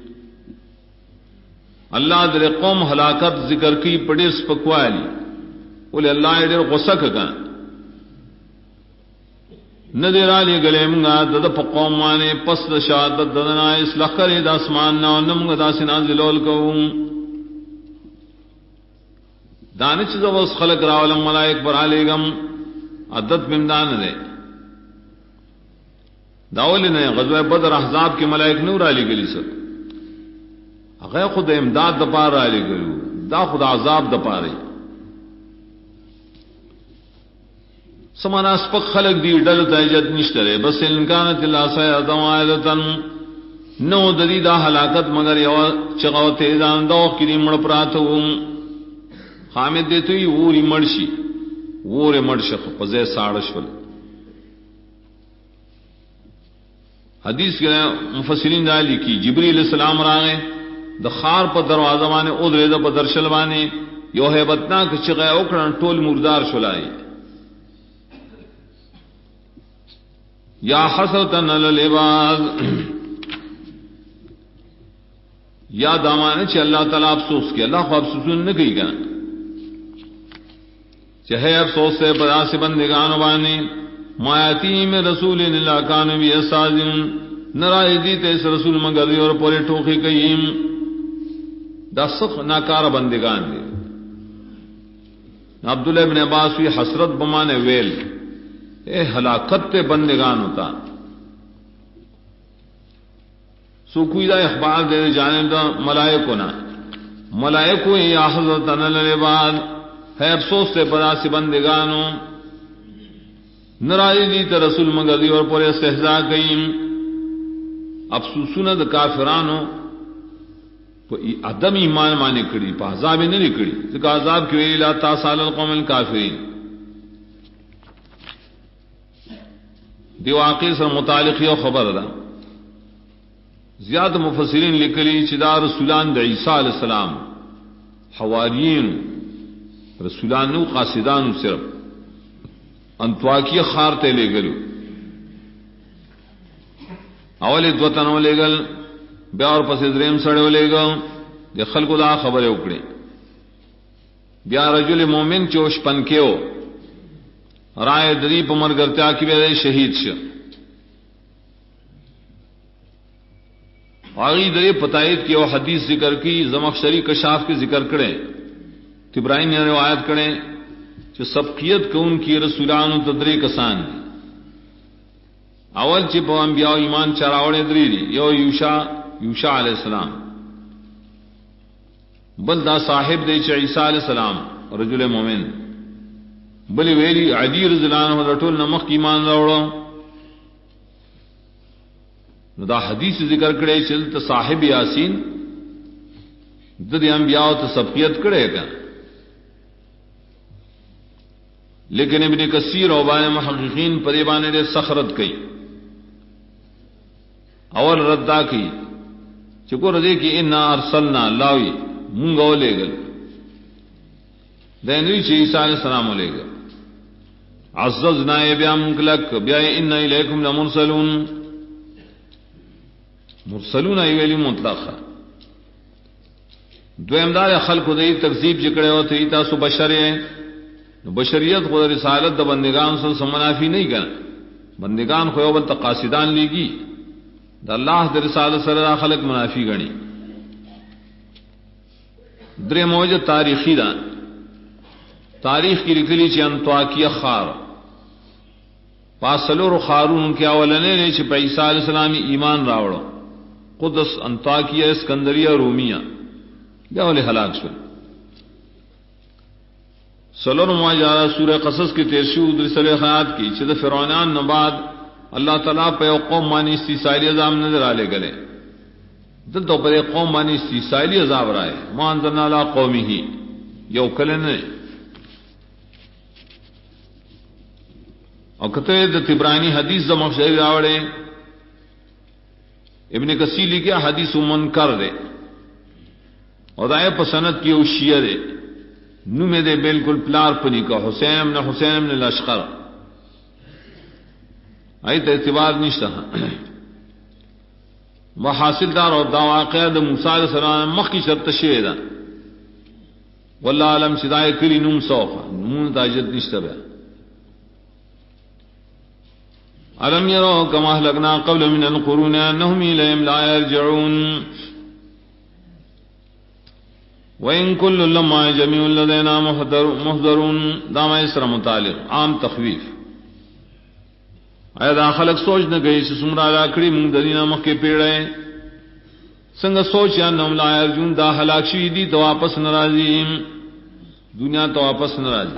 اللہ در قوم ہلاکت ذکر کی پڑی سپکوالی بولے اللہ در غصہ کا ندر علی گلے منگا دد قوم مانے پس شہادت ددنا اس لخر دا اسمان نا نمگا دا سنازلول کوم دانچ زوس خلق راولم ملائک بر علیگم عدد بمدان دے داول نے غزوہ بدر احزاب کے ملائک نور علی گلی سر غیر خود امداد دپار علی گلو دا خود عذاب دپارے سمانا سپک خلق دی ڈل تیجت نشترے بس انکانت اللہ سیدم آیدتن نو ددی دا حلاکت مگر یو چغو تیزان دوخ کی دی مڑ پراتو خامد دیتوی ووری مڑشی وور مڑشق پزے ساڑشول حدیث کے مفسرین دا لکھی جبریل السلام راغے د خار په دروازه باندې او درې په درشل باندې یو hebatnak چغه وکړن ټول مردار شولای یا حسرتن للعباد یا دامانه چې الله تعالی افسوس کوي الله خو افسوس نه کوي کنه چه افسوس سے بڑا سے بندگان باندې ما یتیم رسول اللہ کان بی اساذن نرائدی تے رسول مگر اور پورے ٹوکی کئیم دا سخ ناکار بندگان دے عبداللہ ابن عباس وی حسرت بمانے ویل اے ہلاکت تے بندگان ہوتا سو کوئی دا اخبار دے جانب دا ملائکونا ملائکو یا حضرت العباد ہے افسوس تے پدا سی بندگانو نرائی دی تے رسول مگر دی اور پورے استہزاء کئیم افسوسون دا کافرانو عدم ایمان مانے کڑی پا عذاب نے نکڑی ذکر عذاب کی ویلی لا تاسال القوم الکافرین دی واقع سے متعلق یہ خبر دا زیادہ مفسرین لکلی چدا رسولان دا عیسیٰ علیہ السلام حواریین رسولانو قاصدانو صرف انتواکی خارتے لے گلو اول دوتنو لے گل بیا اور پس دریم سڑے لے گا یہ خلق دا خبر اکڑے بیا رجل مومن چوش پنکیو رائے دری پمر گرتیا کی بے شہید شا آغی دری پتائید کی وہ حدیث ذکر کی زمخشری کشاف کے ذکر کریں تبراہیم نے روایت کریں جو سبقیت کو ان کی رسولان و تدری کسان دی اول چپ انبیاء ایمان چراوڑے دری دی یو یوشع علیہ السلام بل دا صاحب دے چ عیسیٰ علیہ السلام رجل مومن بلی ویلی علی رضی اللہ عنہ رٹول نمخ ایمان راوڑو دا حدیث ذکر کرے چلتا صاحب یاسین دد انبیاء تسبقیت کرے گا لیکن ابن کثیر اور بان محققین پریبانے نے سخرت کی اول ردا کی چکو ردے کی انا ارسلنا لاوی مونگا لے گل دینوی چی عیسیٰ علیہ السلام لے گل عززنا بیا منکلک بیا انا الیکم لمرسلون مرسلون ایویلی مطلق دویم دار خلق دی تکذیب جکڑے ہوتے ہی تاسو بشر ہیں بشریت خود رسالت دا بندگان سے منافی نہیں کرنا بندگان خو بل تقاصدان لیگی دا اللہ دا رسالت سر دا خلق منافی گنی در موجہ تاریخی دا تاریخ کی لکلی چی انطواکیہ خار پاسلور خارون کے اولنے نے چی پہ عیسیٰ علیہ السلامی ایمان راوڑو قدس انطواکیہ اسکندریہ رومیہ یا ولی ہلاک شل سلور مواجارہ سورہ قصص کی تیرشی درسل خیات کی چھتا فرعونان نباد اللہ تعالیٰ پہ قوم مانی استیسائلی عذاب نظر آلے گلے دل تو پر قوم مانی استیسائلی عذاب رائے ما انزلنا لا قومی ہی یو کلنے اور کتے دا تبرانی حدیث دا مخشری راوڑے ابن کثیر کیا حدیث منکر دے اور دائے پسند کی او شیعہ دے نو میں دے بالکل پلار پنی کا حسین ابن لشکر آئیت اعتبار نشتا وہ حاصل دار اور دا واقعہ دا موسیٰ علیہ السلام مخ کی شرط شوئے دا واللہ علم شدائے کلی نوم سوخا نمون تاجد نشتا بیا علم یرو کما اہلکنا قبل من القرون انہم الیہم لا یرجعون وَإِن كُلٌّ لَّمَّا جَمِيعٌ لَّدَيْنَا مُحْضَرُونَ دام اسرا متعلق عام تخویف اے دا خلق سوچ نہ گئی سمرا راکڑی مونږ د دینه مخکې پیړې څنګه سوچ یا نوم لا ارجون دا هلاک شي دي تو واپس ناراضي دنیا تو واپس ناراضي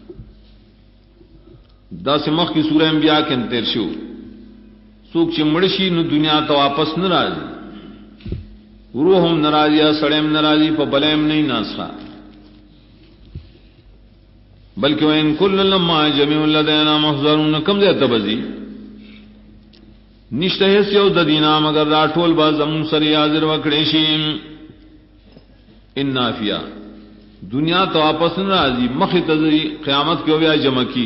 دا سمخ کی سورہ انبیاء کې تیر شو سوک چې مړ شي نو دنیا ته واپس ناراضي روحم ناراضي سړیم ناراضي په بلیم نه ناسخه بلکہ وَإِن كُلٌّ لَمَّا جَمِيعٌ لَدَيْنَا مُحْضَرُونَ کم دے تبزی نشته هیڅ یو د دینا مگر دا ټول با زمون سره حاضر وکړي شي ان نافیا دنیا ته واپس نه راځي مخ ته قیامت کې بیا جمع کی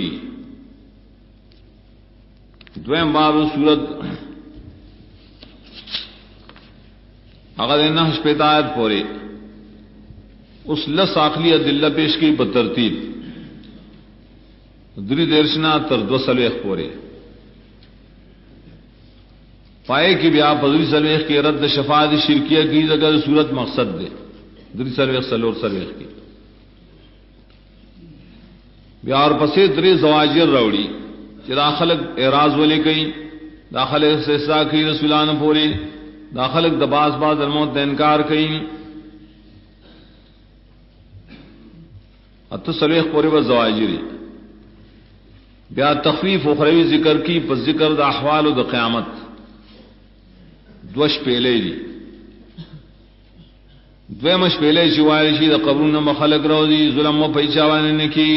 دویم باب صورت اگر نه شپه آیت پورے اس لس عقلی ادلہ پیش کی بترتیب دری درشنا تر دو سلویخ پورے پائے کی بیا پدری سلویخ کی رد شفاعت شرکیہ کی اگر صورت مقصد دے دری سلویخ سلور سلویخ کی بیا اور پسے دری زواجر روڑی کہ داخلق اعراض والے کئی داخلق سیسا کی رسولان پورے داخلق دباس باز الموت دا انکار کئی اتو سلویخ پورے و زواجری بیا تخفیف اخروی ذکر کی پس ذکر دا احوال و دا قیامت دوش پیلے دی دویمش پیلے شوائرشی دا قبرون مخلق رو دی ظلم و پیچاوانے نکی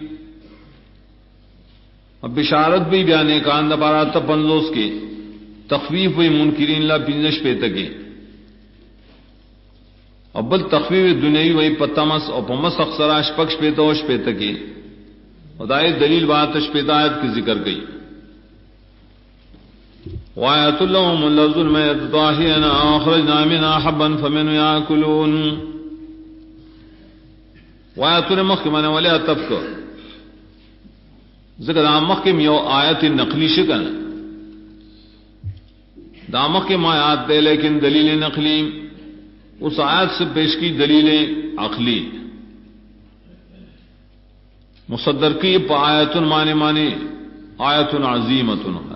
اب بشارت بھی بیانے کان دا پارا تپنزوس کے تخفیف وی منکرین لا پینزش پیتا کے ابل تخفیف دنیاوی وی پتمس اور پمس اکثراش پکش پیتا وش پیتا کے خدای دلیل بات شپیتا آیت کی ذکر گئی وآیت اللہم اللذ المیت طاہینا اخرجنا منها حبا فمن یاکلون وآیت المخمن ولی اتفک ذکر دا مخم یو آیت نقلی شکن دا مخم آیات دے لیکن دلیل نقلی اس آیت سے پیش کی دلیل عقلی مصدر کی پا آیتن مانے مانے آیتن عظیمتن ہے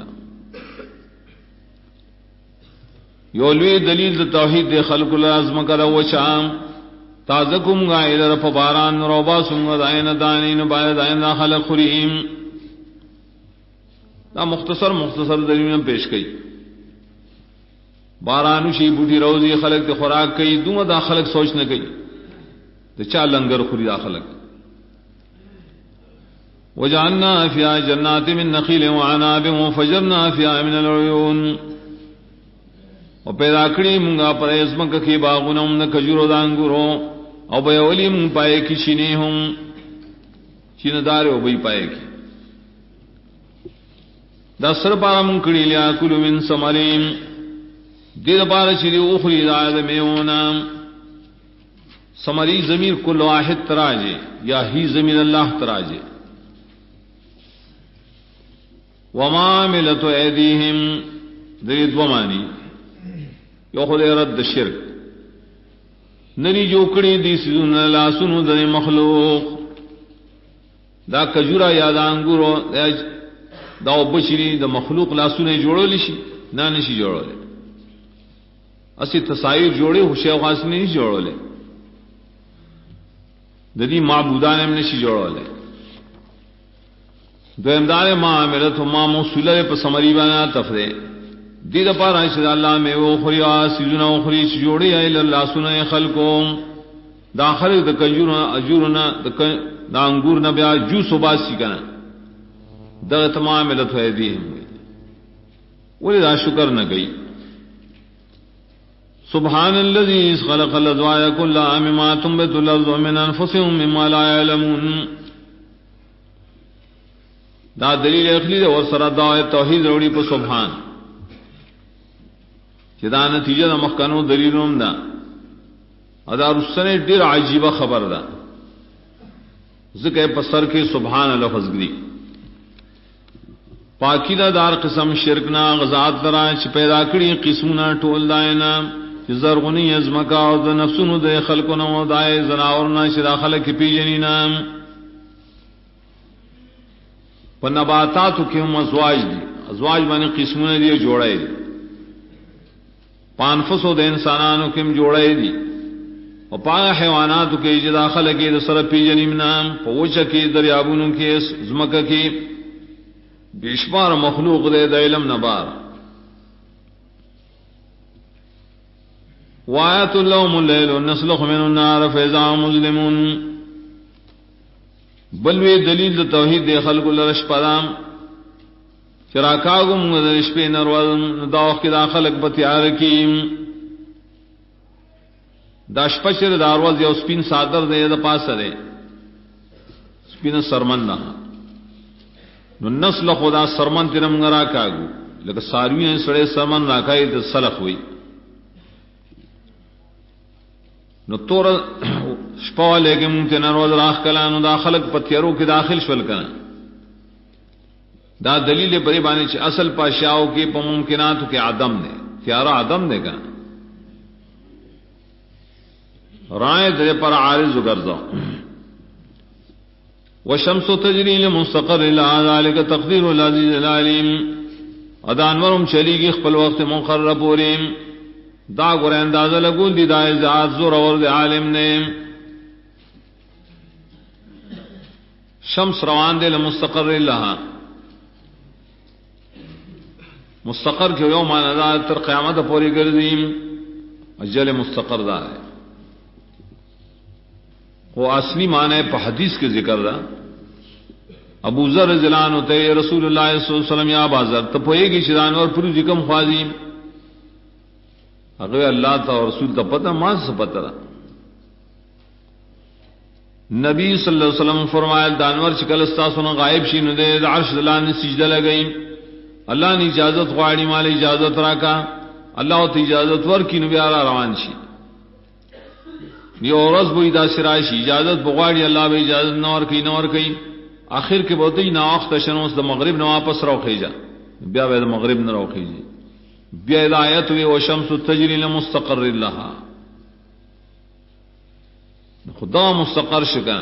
یولوی دلیل دا توحید دے خلق العظم کرا وچام تازکم گا ایدر فباران روبا سنگا دائن دانین باید دائن دا خلق خریم دا مختصر دلیل پیش کئی بارانو شی بوٹی روزی خلق دے خوراک کئی دوں دا خلق سوچ نہ کئی دا چا لنگر خوری دا خلق وجعلنا فيها جنات من نخيل وعناب وفجرنا فيها من العيون وپیدا کړی مونږه پر اسمک کې باغونه د کجورو د انګورو او به ولي مونږ پای کې شینه هم چیندار او به پای کې دا سر پاره مونږ کړی لیا کلو من سمرین دې لپاره چې دی اوخري زاد میونه سمری ضمیر کل واحد تراجه یا ہی ضمیر اللہ تراجه وما عملت ایدیہم درید ومانی یو خود رد شرک نری جوکڑی دی سیزن لاسنو در مخلوق دا کجورا یا دا انگورو دا بچری دا مخلوق لاسنو جوڑو لیشی نا نشی جوڑو لے اسی تصاویر جوڑے خوشی اوقاسی نہیں جوڑو لے دی معبودان ہم نشی جوڑو لے دو امدار ما عملت ما موصولہ پا سمری بانا تفرے دید پارا شد اللہ میں وہ خری آسیزنا و خری چجوڑی ایل اللہ سنہ خلقوں دا خلق دا کنجورنا اجورنا دا انگورنا بیا جو سباسی کنا دا تمام عملت ہے دیہم ولی دا شکر نہ گئی سبحان الذي خلق الازواج كلها مما تنبت الارض من انفسهم مما لا يعلمون دا دلیل عقلی اور سره دا توحید وروړي په سبحان چې دا نتیجه د مخکنو دلیلوم ده ادا رسنه ډیر عجیبه خبر ده ذکر په سر کې سبحان لفظ دی پاکی دا دار قسم شرکنا غزات درا چې پیدا کړی قسمونه ټول داینا چې زرغونی ازمکا او د نفسونو د خلقونو دای زناورنا چې داخله کې پیجنینا په نباتاتو کې هم ازواج دي ازواج باندې قسمونه دي جوړای دي پانفسو د انسانانو کم جوړای دي او پای حیواناتو کې چې داخله کې د سره پیجنیم نام پوچ کې دریابونو کې زمکه کې بشمار مخلوق دې د علم نبار وآیات لهم الليل نسلخ من النار فإذا هم مظلمون بلوی دلیل د توحید د خلق لرش پدام چراکاغم د شپې نرول دا وخت د خلق په تیار کې دا شپچر داروز یو سپین صادر دی د پاسه دی سپین سرمن نه نو نسل خدا سرمن ترم غرا کاغو لکه ساروی سړې سرمن راکای د سلخ وی نو تور شپاله کې مونږ ته نروز راخ کلانو دا خلق په تیارو کې داخل شول کنه دا دلیل پرې باندې چې اصل پاشاو کې په ممکناتو کې عدم نه تیار عدم نه کنه رائے در پر عارض گرزا والشمس تجری لمستقر لها ذلك تقدیر العزیز العلیم ادانورم چلی گی خپل وقت مقرر پوریم دا ګور اندازه لګول دي دا ذات زور اور د عالم نے شمس روان دے لمستقر لها مستقر کې یو معنی دا تر قیامت پورې ګرځي اجل مستقر دا ہے وہ اصلی معنی په حدیث کې ذکر دا ابو ذر رضی اللہ عنہ ته رسول الله صلی الله علیه وسلم یا بازار ته پوهیږي چې دانور پر ذکم خوازی هغه الله تعالی رسول ته پتہ ما څه پتہ نبی صلی اللہ علیہ وسلم فرمایا دانور چې کله تاسو نه غائب شي نو د عرش دلان سجده لګئ الله نے اجازت غواړي مال اجازت راکا الله ته اجازت ورکړي نو بیا روان شي یو ورځ به دا سراشي اجازت بغواړي الله به اجازت نور کوي اخر کې بہت ہی ناوخت شنوس د مغرب نه واپس راوخیږي بیا به د مغرب نه راوخیږي بیا ہدایت وی او شمس تجری لمستقر لها خدا مستقر شکا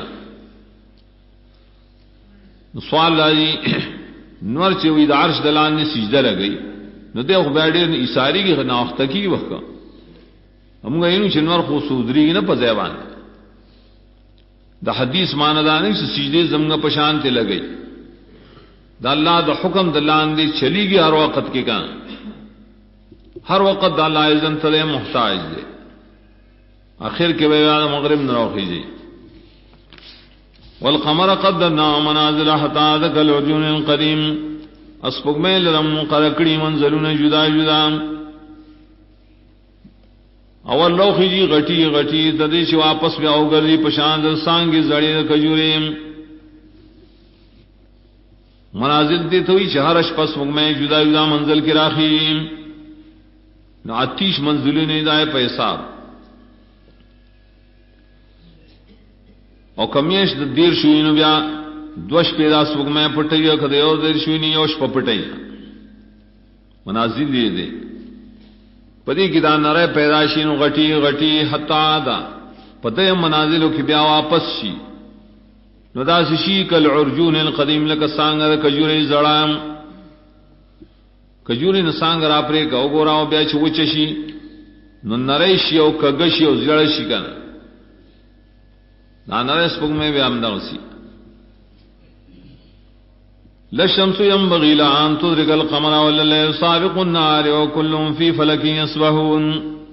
سوال لای نور چې وی د عرش دلان نه سجده لګی نو دغه باندې ایثاری کې ناوخت کی وخت همغه اینو چې نور خو سودری نه په ځای باندې د حدیث ماندانې چې سجده زمغه پشان ته لګی د الله د حکم د لاندې چلیږي هر وخت کې کا ہر وقت د الله اذن ته محتاج دی اخر کې به مغرب نه راخیږي والقمر قدرنا منازل حتى ذاك العجون القديم اسبغمه لرم قرکړي منزلونه جدا جدا اول لوخیږي غټي غټي د دې چې واپس بیا وګرځي پشان د سانګي زړې کجوري منازل دي ته وي چې هر شپه اسبغمه جدا جدا منزل کې راخي نو آتیش منزلی نہیں دائے پہ حساب او کمیش دیر شوئی نو بیا دوش پیدا سوک میں پٹئی کدے اور دیر شوئی نہیں اوش پا پٹئی منازل دیے دے پدی کی دا نرے پیداشی نو غٹی غٹی حتی دا پتہ منازلو کی بیا واپس شی نو دا سشی کل عرجون القدیم لکا سانگر کجوری زڑام کجوری نسانگ را پرے کا وګوراو بیا چې وچشي نو نریشي او کګشي او زړ شي کنه دا نریس پګمې بیا هم دغسي لشمس ينبغي لها ان تدرك القمر والليل سابق النهار وكل في فلك يسبحون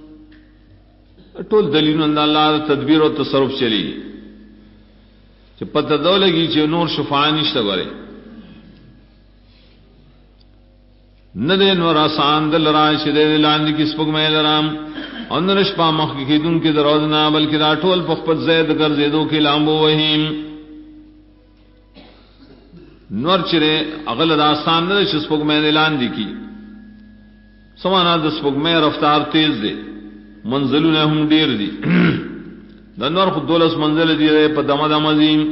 ټول دلیلونه د الله تدبیر او تصرف چلی چې پته دولږي چې نور شفاعت نشته غره ندے نور آسان دل راش دے لاندې کې سپګ مې لرام ان رشپا مخ کې دن کې دروازنا بلکې دا ټول په خپل زید ګرځېدو کې لامبو وهیم نور چره اغل دا آسان نه چې سپګ مې لاندې کې سمانا د سپګ مې رفتار تیز دی منزلونه هم ډیر دي د نور خو دولس منزل دی په دمه دمه زم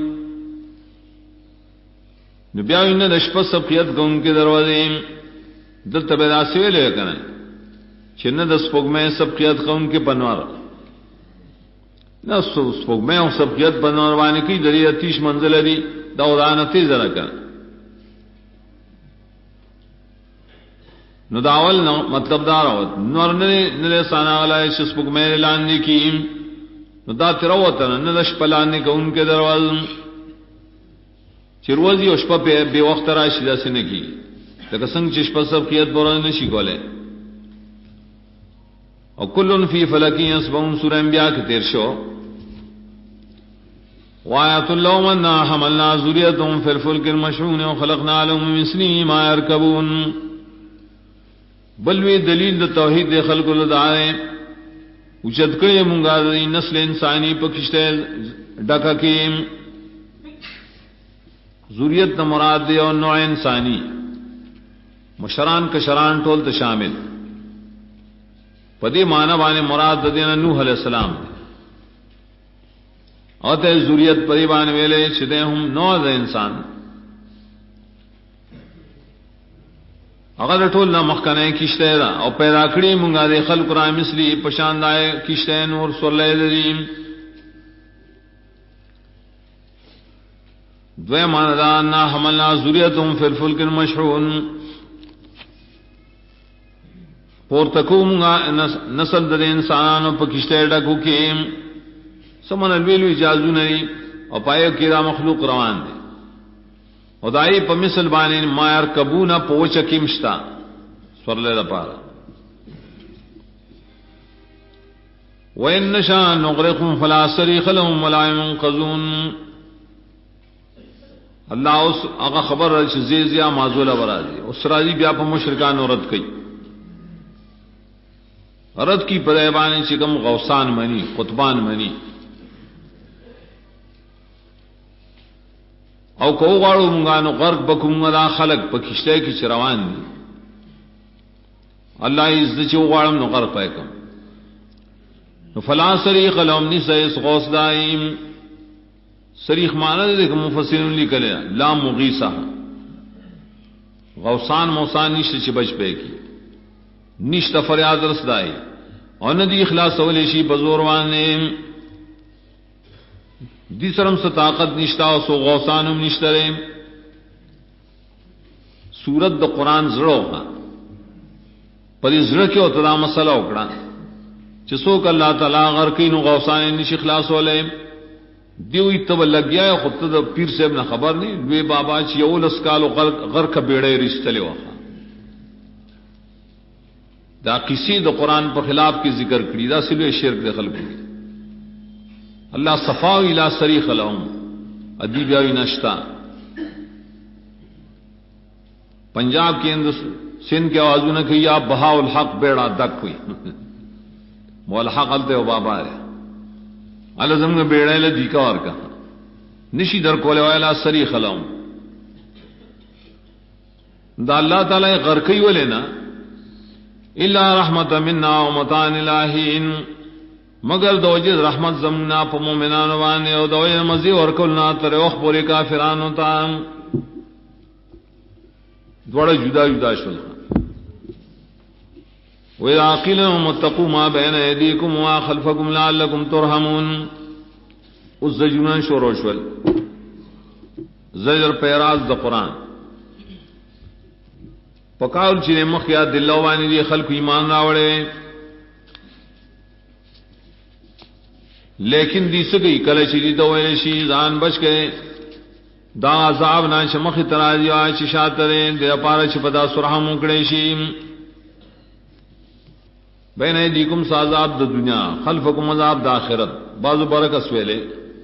نو بیا وینه د شپه سپیت ګون کې دروازې دلته به داسې ویلې کنه چې نه د سپوږمۍ سبقیت قوم کې بنوار نه سپوږمۍ او سبقیت بنوار باندې کې درې اتیش منزل دي دا ودانه تیز نه کنه نو داول نو مطلب دار ہوت نور نے سانا والا شسپک میں لاندی کی نو دا تروت نہ لش پلانے کو ان کے درواز چروزی اشپا پہ بے وقت راشدہ سے نے کی لیکن سنگ چشپا سب کیت بورا نشی کولے اور کلن فی فلکی یسبحون سورہ انبیاء کے 13 شو وآیات اللہم انا حملنا ذریتهم فی الفلک المشحون وخلقنا لهم من مثله ما يرکبون بلوی دلیل دا توحید دے خلق لدائے اچھت کئی منگا دی نسل انسانی پکشتے ڈکا کی ذریت دا مراد دے اور نوع انسانی مشران کشران ٹول تا شامل پدی معنی بانے مراد دینا نوح علیہ السلام اور تے ذریت پدی بانے ویلے چھتے ہم نوع دا انسان اگر ٹول نہ مخکنے کشتے دا او پیدا کری منگا دے خلق را مثلی پشاندائے کشتے نور صلی دریم دوے ماندانا حملنا ذریتهم فی الفلک المشحون پورتکو منگا نسل در انسانانو پا کشتے ڈکو کی سمن الویلو اجازو نری او پایو کیرا مخلوق روان دے خدائی پا مثل بانی ما یرکبون پوچا کمشتا سورلے دا پارا وَإِن نَّشَاءْ نُغْرِقْهُمْ فَلَا صَرِيخَ لَهُمْ وَلَا يُنقَذُونَ اللہ اس اگا خبر رچ زیزیا معذولہ برازی اس راضی بیا پا مشرکان رد کئی رد کی پریبانی چکم غوثان منی قطبان منی او کو غاړو مونږه نو غرق بکوم دا خلق په کشته کې چروان دي الله عز چې غاړم نو غرق پایکم نو فلا صریخ لهم نسیس غوث دائم صریخ معنی دې کوم مفسرین لیکل لا مغیثه غوثان موسان نشته چې بچ پې کی نشته فریاد رسدای او ندی اخلاص ولې شي بزور باندې دی سرم سے طاقت نشتا و سو غوثانم نشترے سورت دا قرآن زڑو کا پری زڑ کے اتدا مسئلہ اکڑا چسوک اللہ تعالیٰ غرقین و غوثان نش اخلاص والے دیوئی تب لگ گیا خود دا پیر صاحب نہ خبر نہیں لوے بابا چیول اسکال و غرق بیڑے رشتلے وخا دا کسی دا قرآن پر خلاف کی ذکر کری دا سلوے شرک دے خلق کی اللہ صفاء الى صریخ لهم ادیب یاوی نشتا پنجاب کے اندر سندھ کے آوازوں نے کہ یا بہا الحق بیڑا دک ہوئی مولحق علتے ہو بابا ہے الازم نے بیڑا لے دیکا اور کہا نشی در کولے وائلا صریخ لهم دا اللہ تعالی غرقی ولینا الا رحمت منا ومتان الہین مگر دوجد رحمت زمنا پا مومنان وانے او دوجد مزی ورکلنا تر وقت پوری کافرانو تا دوڑا جدا جدا شلنا وَإِذَا قِيلَ لَهُمُ اتَّقُوا مَا بَيْنَ أَيْدِيكُمْ وَمَا خَلْفَكُمْ لَعَلَّكُمْ تُرْحَمُونَ اس زجرن شوروشول زجر پیراز دا قرآن پکاول چینے مخیات دلو وانی دی خلق ایمان راوڑے لیکن دی سگئی کل چیزی تو ویلے شی زان بچ گئے دا عذاب نا چمخ ترازی آج شاتریں دے پارا چپدا سرحا مکڑے شی بین ایدیکم سازاب دا دنیا خلفکم عذاب دا آخرت بازو برکس ویلے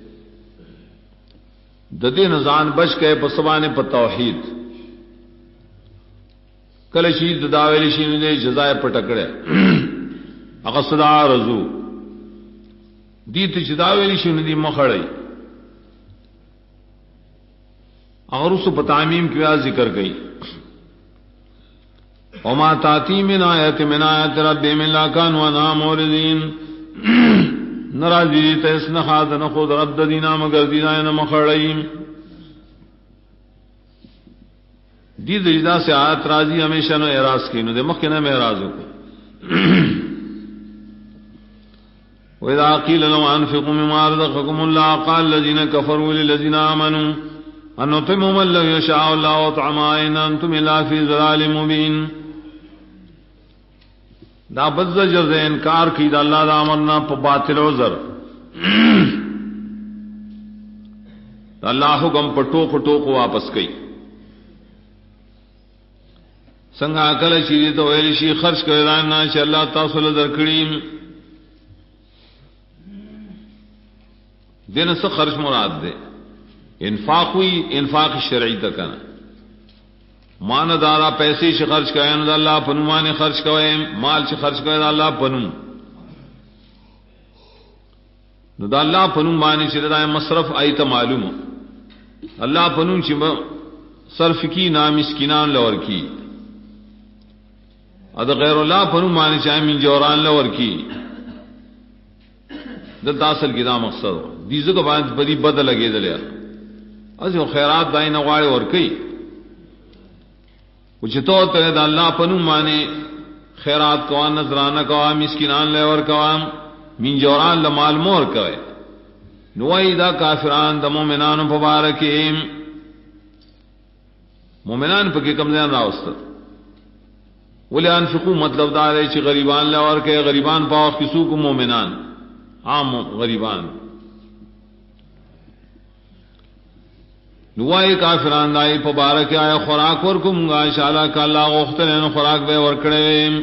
ددین زان بچ گئے پسوانے پا توحید کل چیز دا ویلے شی نے جزائے پٹکڑے اقصدا رضو دیت چداویلی شنو دی مخڑی اور اس پتامیم کی ذکر گئی وما تاتی من آیت من آیت رب من لا کانوا عنها موردین نراجی تیس نخاد نخود رب دینا مگر دینا مخڑی دید اجدا سے آیت راضی ہمیشہ نو اعراض کی نو دے مخینا میں اعراض کو وَإِذَا قِيلَ لَهُمْ أَنفِقُوا مِمَّا رَزَقَكُمُ اللَّهُ قَالَ الَّذِينَ كَفَرُوا لِلَّذِينَ آمَنُوا أَنْ نُطْعِمُ مَن لَّوْ يَشَاءُ اللَّهُ طَعَامَهُ إِنْ أَنْتُمْ إِلَّا فِي ضَلَالٍ مُّبِينٍ دا بزجر دے انکار کی دا اللہ دا امرنا پا باطل عذر دا اللہ حکم پا ٹوک ٹوک واپس کئی سنگا کل چیزی تو ویلشی خرچ کردانا چا اللہ تاصل در کریم دین سے خرچ مراد دے انفاق ہوئی انفاق شرعی تکنا مان دارا پیسے سے خرچ کرے نہ اللہ پنو مانے خرچ کرے مال سے خرچ کرے اللہ پنو نو اللہ پنو مانے سے دا مصرف ایت معلوم اللہ پنو چ صرف کی نام مسکینان لور کی اد غیر اللہ پنو مانے چاہے من جوران لور کی داصل کی دا مقصد دیزو کو بعد بڑی بد لگے دلیا از خیرات دای نہ غاڑے اور کئی کچھ تو دا اللہ پنو مانے خیرات کو نذرانہ کو مسکینان لے اور کو من جوران لمال مور کوي نوئی دا کافران دا مومنان مبارکیم مومنان پکی کم زیان راوست ولی انفقو مطلب دارے چی غریبان لے اور کہ غریبان پاو کسو کو مومنان عام غریبان نوائی کافران دائی پبارک آیا خوراک ورکم گا انشاءاللہ کہ اللہ غختلین خوراک بے ورکڑے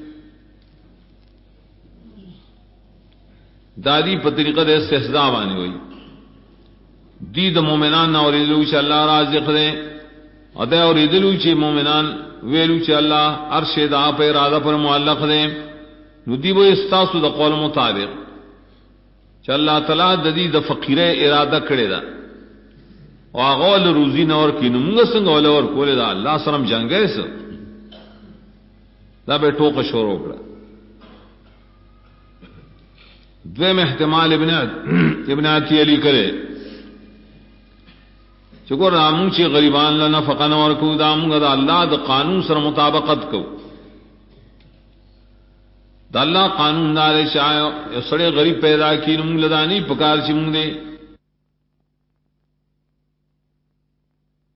دادی پطریقہ دے استحضاء بانی ہوئی دید مومنان نا اوریدلو چا اللہ رازق دے ادھے اوریدلو چا مومنان ویلو چا اللہ عرش دا پہ ارادہ پر معلق دے ندیبو استاسو دا قول مطابق چا اللہ تعالیٰ ددی دا فقیر ارادہ کڑے دا واغول روزی نور کی نمونگا سنگ اولور کولے دا اللہ سرم جنگے سا دا بے ٹوک شورو کرا دویم احتمال ابن عطی علی کرے چکو رامون چی غریبان لنا فقن ورکو دامون دا اللہ دا قانون سر مطابقت کو دا اللہ قانون دارے چاہے سڑے غریب پیدا کی نمون لدانی پکار چی مونگ دے